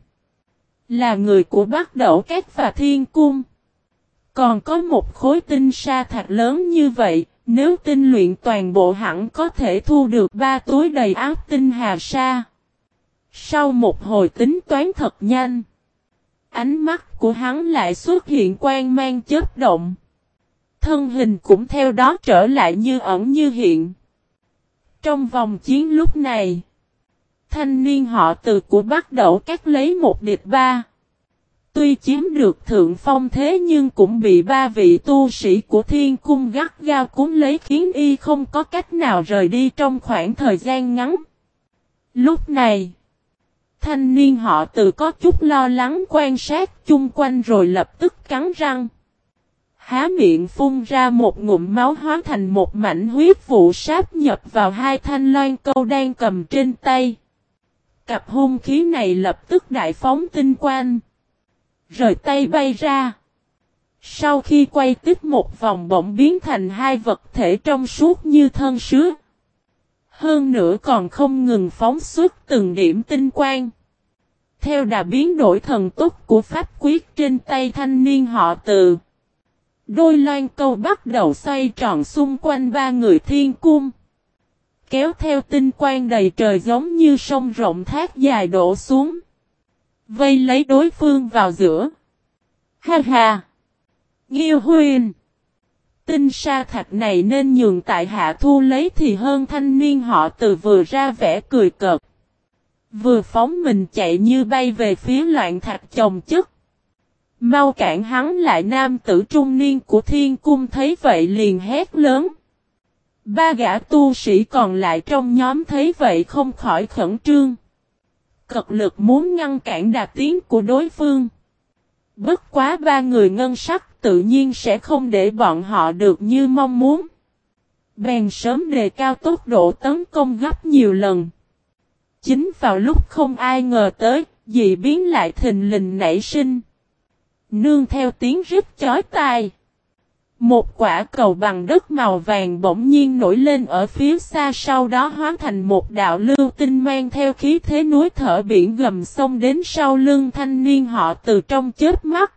Là người của Bắc Đẩu Các và Thiên Cung. Còn có một khối tinh sa thạch lớn như vậy, nếu tinh luyện toàn bộ hẳn có thể thu được 3 túi đầy áp tinh hà sa. Sau một hồi tính toán thật nhanh, ánh mắt của hắn lại xuất hiện quang mang chớp động. Thân hình cũng theo đó trở lại như ẩn như hiện. Trong vòng chiến lúc này, thanh niên họ Từ của Bắc Đẩu Các lấy 1 địch 3. Tuy chiếm được thượng phong thế nhưng cũng bị 3 vị tu sĩ của Thiên Cung gắt gao cuốn lấy khiến y không có cách nào rời đi trong khoảng thời gian ngắn. Lúc này, thanh niên họ Từ có chút lo lắng quan sát chung quanh rồi lập tức cắn răng. Há miệng phun ra một ngụm máu hóa thành một mảnh huyết vụ sáp nhập vào 2 thanh loan câu đang cầm trên tay. Cặp hung khí này lập tức đại phóng tinh quang. Rời tay bay ra. Sau khi quay tiếp một vòng bỗng biến thành 2 vật thể trong suốt như thân sứ. Hơn nữa còn không ngừng phóng xuất từng điểm tinh quang. Theo đà biến đổi thần tốc của pháp quyết trên tay thanh niên họ Từ, đôi loan câu bắt đầu xoay tròn xung quanh 3 người Thiên Cung. Kéo theo tinh quang đầy trời giống như sông rộng thác dài đổ xuống. Vây lấy đối phương vào giữa. Ha ha! Nghiêu Huyền! Tinh sa thạch này nên nhường tại hạ thu lấy thì hơn. Thanh niên họ Từ vừa ra vẻ cười cợt. Vừa phóng mình chạy như bay về phía loạn thạch chồng chất. Mau cản hắn lại. Nam tử trung niên của Thiên Cung thấy vậy liền hét lớn. 3 gã tu sĩ còn lại trong nhóm thấy vậy không khỏi khẩn trương. Cật lực muốn ngăn cản đà tiến của đối phương. Bất quá 3 người ngân sắc tự nhiên sẽ không để bọn họ được như mong muốn. Bèn sớm đề cao tốc độ tấn công gấp nhiều lần. Chính vào lúc không ai ngờ tới, dị biến lại thình lình nảy sinh. Nương theo tiếng rít chói tai. Một quả cầu bằng đất màu vàng bỗng nhiên nổi lên ở phía xa, sau đó hóa thành một đạo lưu tinh mang theo khí thế núi thở biển gầm sông đến sau lưng thanh niên họ Từ trong chớp mắt.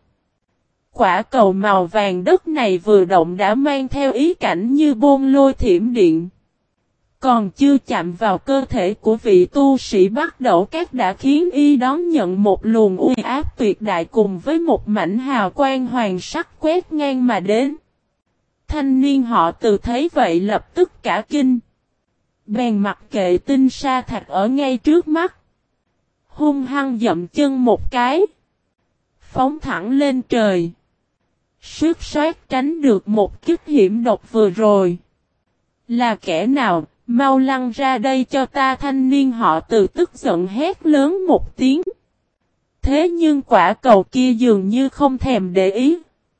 Quả cầu màu vàng đất này vừa động đã mang theo ý cảnh như bôn lôi thiểm điện. Còn chưa chạm vào cơ thể của vị tu sĩ Bắc Đẩu Các đã khiến y đón nhận một luồng uy áp tuyệt đại cùng với một mảnh hào quang hoàng sắc quét ngang mà đến. Thanh niên họ Từ thấy vậy lập tức cả kinh. Bèn mặc kệ tinh sa thạch ở ngay trước mắt. Hung hăng dậm chân một cái. Phóng thẳng lên trời. Sức soát tránh được một kích hiểm độc vừa rồi. Là kẻ nào, mau lăn ra đây cho ta. Thanh niên họ Từ tức giận hét lớn một tiếng. Thế nhưng quả cầu kia dường như không thèm để ý.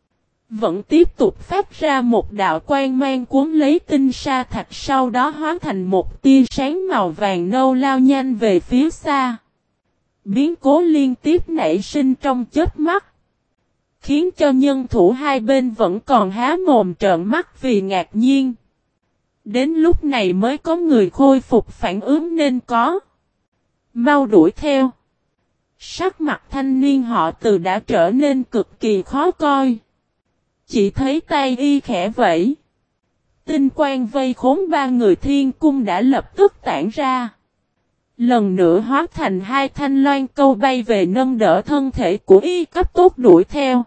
Vẫn tiếp tục phát ra một đạo quang mang cuốn lấy tinh sa thạch, sau đó hóa thành một tia sáng màu vàng nâu lao nhanh về phía xa. Biến cố liên tiếp nảy sinh trong chớp mắt, khiến cho nhân thủ hai bên vẫn còn há mồm trợn mắt vì ngạc nhiên. Đến lúc này mới có người khôi phục phản ứng nên có. Mau đuổi theo. Sắc mặt thanh niên họ Từ đã trở nên cực kỳ khó coi. Chỉ thấy tay y khẽ vẫy. Tinh quang vây khốn 3 người Thiên Cung đã lập tức tản ra. Lần nữa hóa thành 2 thanh loan câu bay về nâng đỡ thân thể của y cấp tốc đuổi theo.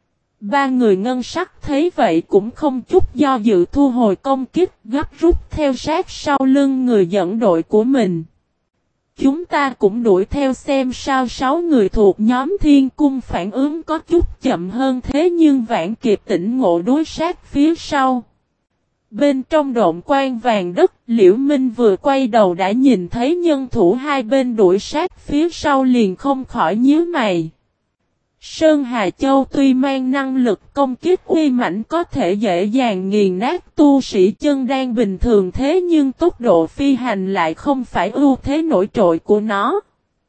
3 người ngân sắc thấy vậy cũng không chút do dự thu hồi công kích, gấp rút theo sát sau lưng người dẫn đội của mình. Chúng ta cũng đuổi theo xem sao. 6 người thuộc nhóm Thiên Cung phản ứng có chút chậm hơn thế nhưng vãn kịp tỉnh ngộ đối sát phía sau. Bên trong độn quang vàng đất, Liễu Minh vừa quay đầu đã nhìn thấy nhân thủ hai bên đuổi sát phía sau liền không khỏi nhíu mày. Sơn Hà Châu tuy mang năng lực công kích uy mãnh có thể dễ dàng nghiền nát tu sĩ chân đan bình thường, thế nhưng tốc độ phi hành lại không phải ưu thế nổi trội của nó.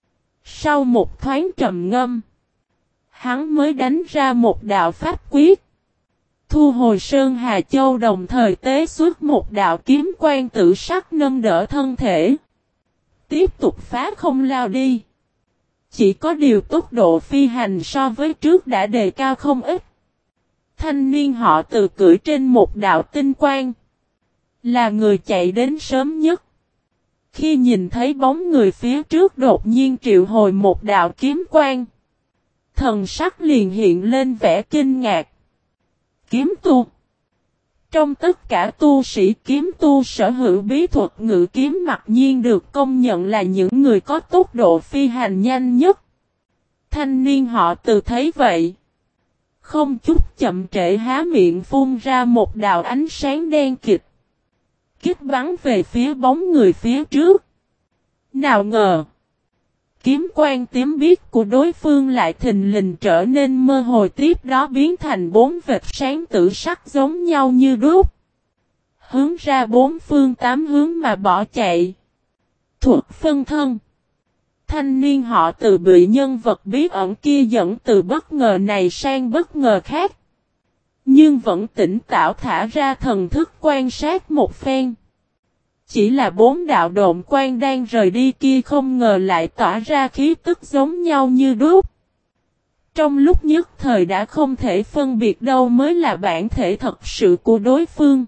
Sau một thoáng trầm ngâm, hắn mới đánh ra một đạo pháp quyết. Thu hồi Sơn Hà Châu đồng thời tế xuất một đạo kiếm quang tự sắc nâng đỡ thân thể. Tiếp tục phá không lao đi. Chỉ có điều tốc độ phi hành so với trước đã đề cao không ít. Thanh niên họ Từ cưỡi trên một đạo tinh quang. Là người chạy đến sớm nhất. Khi nhìn thấy bóng người phía trước đột nhiên triệu hồi một đạo kiếm quang. Thần sắc liền hiện lên vẻ kinh ngạc. Kiếm tu. Trong tất cả tu sĩ kiếm tu sở hữu bí thuật ngự kiếm mặc nhiên được công nhận là những người có tốc độ phi hành nhanh nhất. Thanh niên họ Từ thấy vậy. Không chút chậm trễ há miệng phun ra một đạo ánh sáng đen kịt. Kích bắn về phía bóng người phía trước. Nào ngờ. Kiếm quang tím biếc của đối phương lại thình lình trở nên mơ hồ tiếp đó biến thành 4 vệt sáng tử sắc giống nhau như đúc. Hướng ra 4 phương 8 hướng mà bỏ chạy. Thuật phân thân. Thanh niên họ Từ bị nhân vật bí ẩn kia dẫn từ bất ngờ này sang bất ngờ khác. Nhưng vẫn tỉnh táo thả ra thần thức quan sát một phen. Chỉ là 4 đạo độn quang đang rời đi kia không ngờ lại tỏa ra khí tức giống nhau như đúc. Trong lúc nhất thời đã không thể phân biệt đâu mới là bản thể thật sự của đối phương.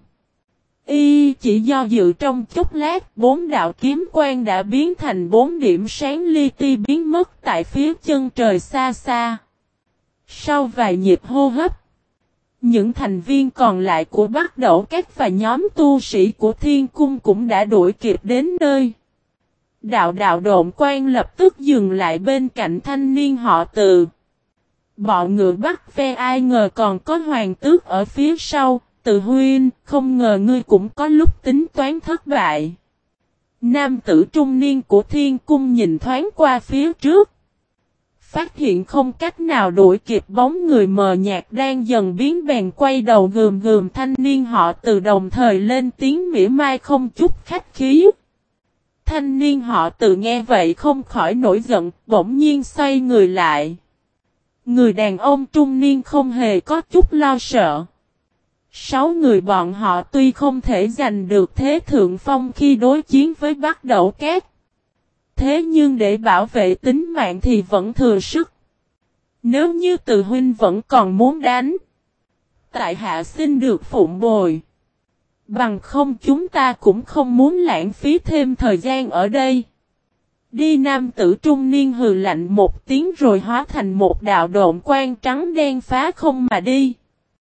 Chỉ do dự trong chốc lát, 4 đạo kiếm quang đã biến thành 4 điểm sáng li ti biến mất tại phía chân trời xa xa. Sau vài nhịp hô hấp, những thành viên còn lại của Bắc Đẩu Các và nhóm tu sĩ của Thiên Cung cũng đã đuổi kịp đến nơi. Đạo độn quang lập tức dừng lại bên cạnh thanh niên họ Từ. Bọn ngựa bắt ve ai ngờ còn có hoàng tước ở phía sau. Từ huynh, không ngờ ngươi cũng có lúc tính toán thất bại. Nam tử trung niên của Thiên Cung nhìn thoáng qua phía trước. Phát hiện không cách nào đuổi kịp bóng người mờ nhạt đang dần biến bèn quay đầu gườm thanh niên họ Từ đồng thời lên tiếng mỉa mai không chút khách khí. Thanh niên họ Từ nghe vậy không khỏi nổi giận, bỗng nhiên xoay người lại. Người đàn ông trung niên không hề có chút lo sợ. 6 người bọn họ tuy không thể giành được thế thượng phong khi đối chiến với Bắc Đẩu Các. Thế nhưng để bảo vệ tính mạng thì vẫn thừa sức. Nếu như Từ huynh vẫn còn muốn đánh, tại hạ xin được phụng bồi. Bằng không chúng ta cũng không muốn lãng phí thêm thời gian ở đây. Đi. Nam tử trung niên hừ lạnh một tiếng rồi hóa thành một đạo độn quang trắng đen phá không mà đi.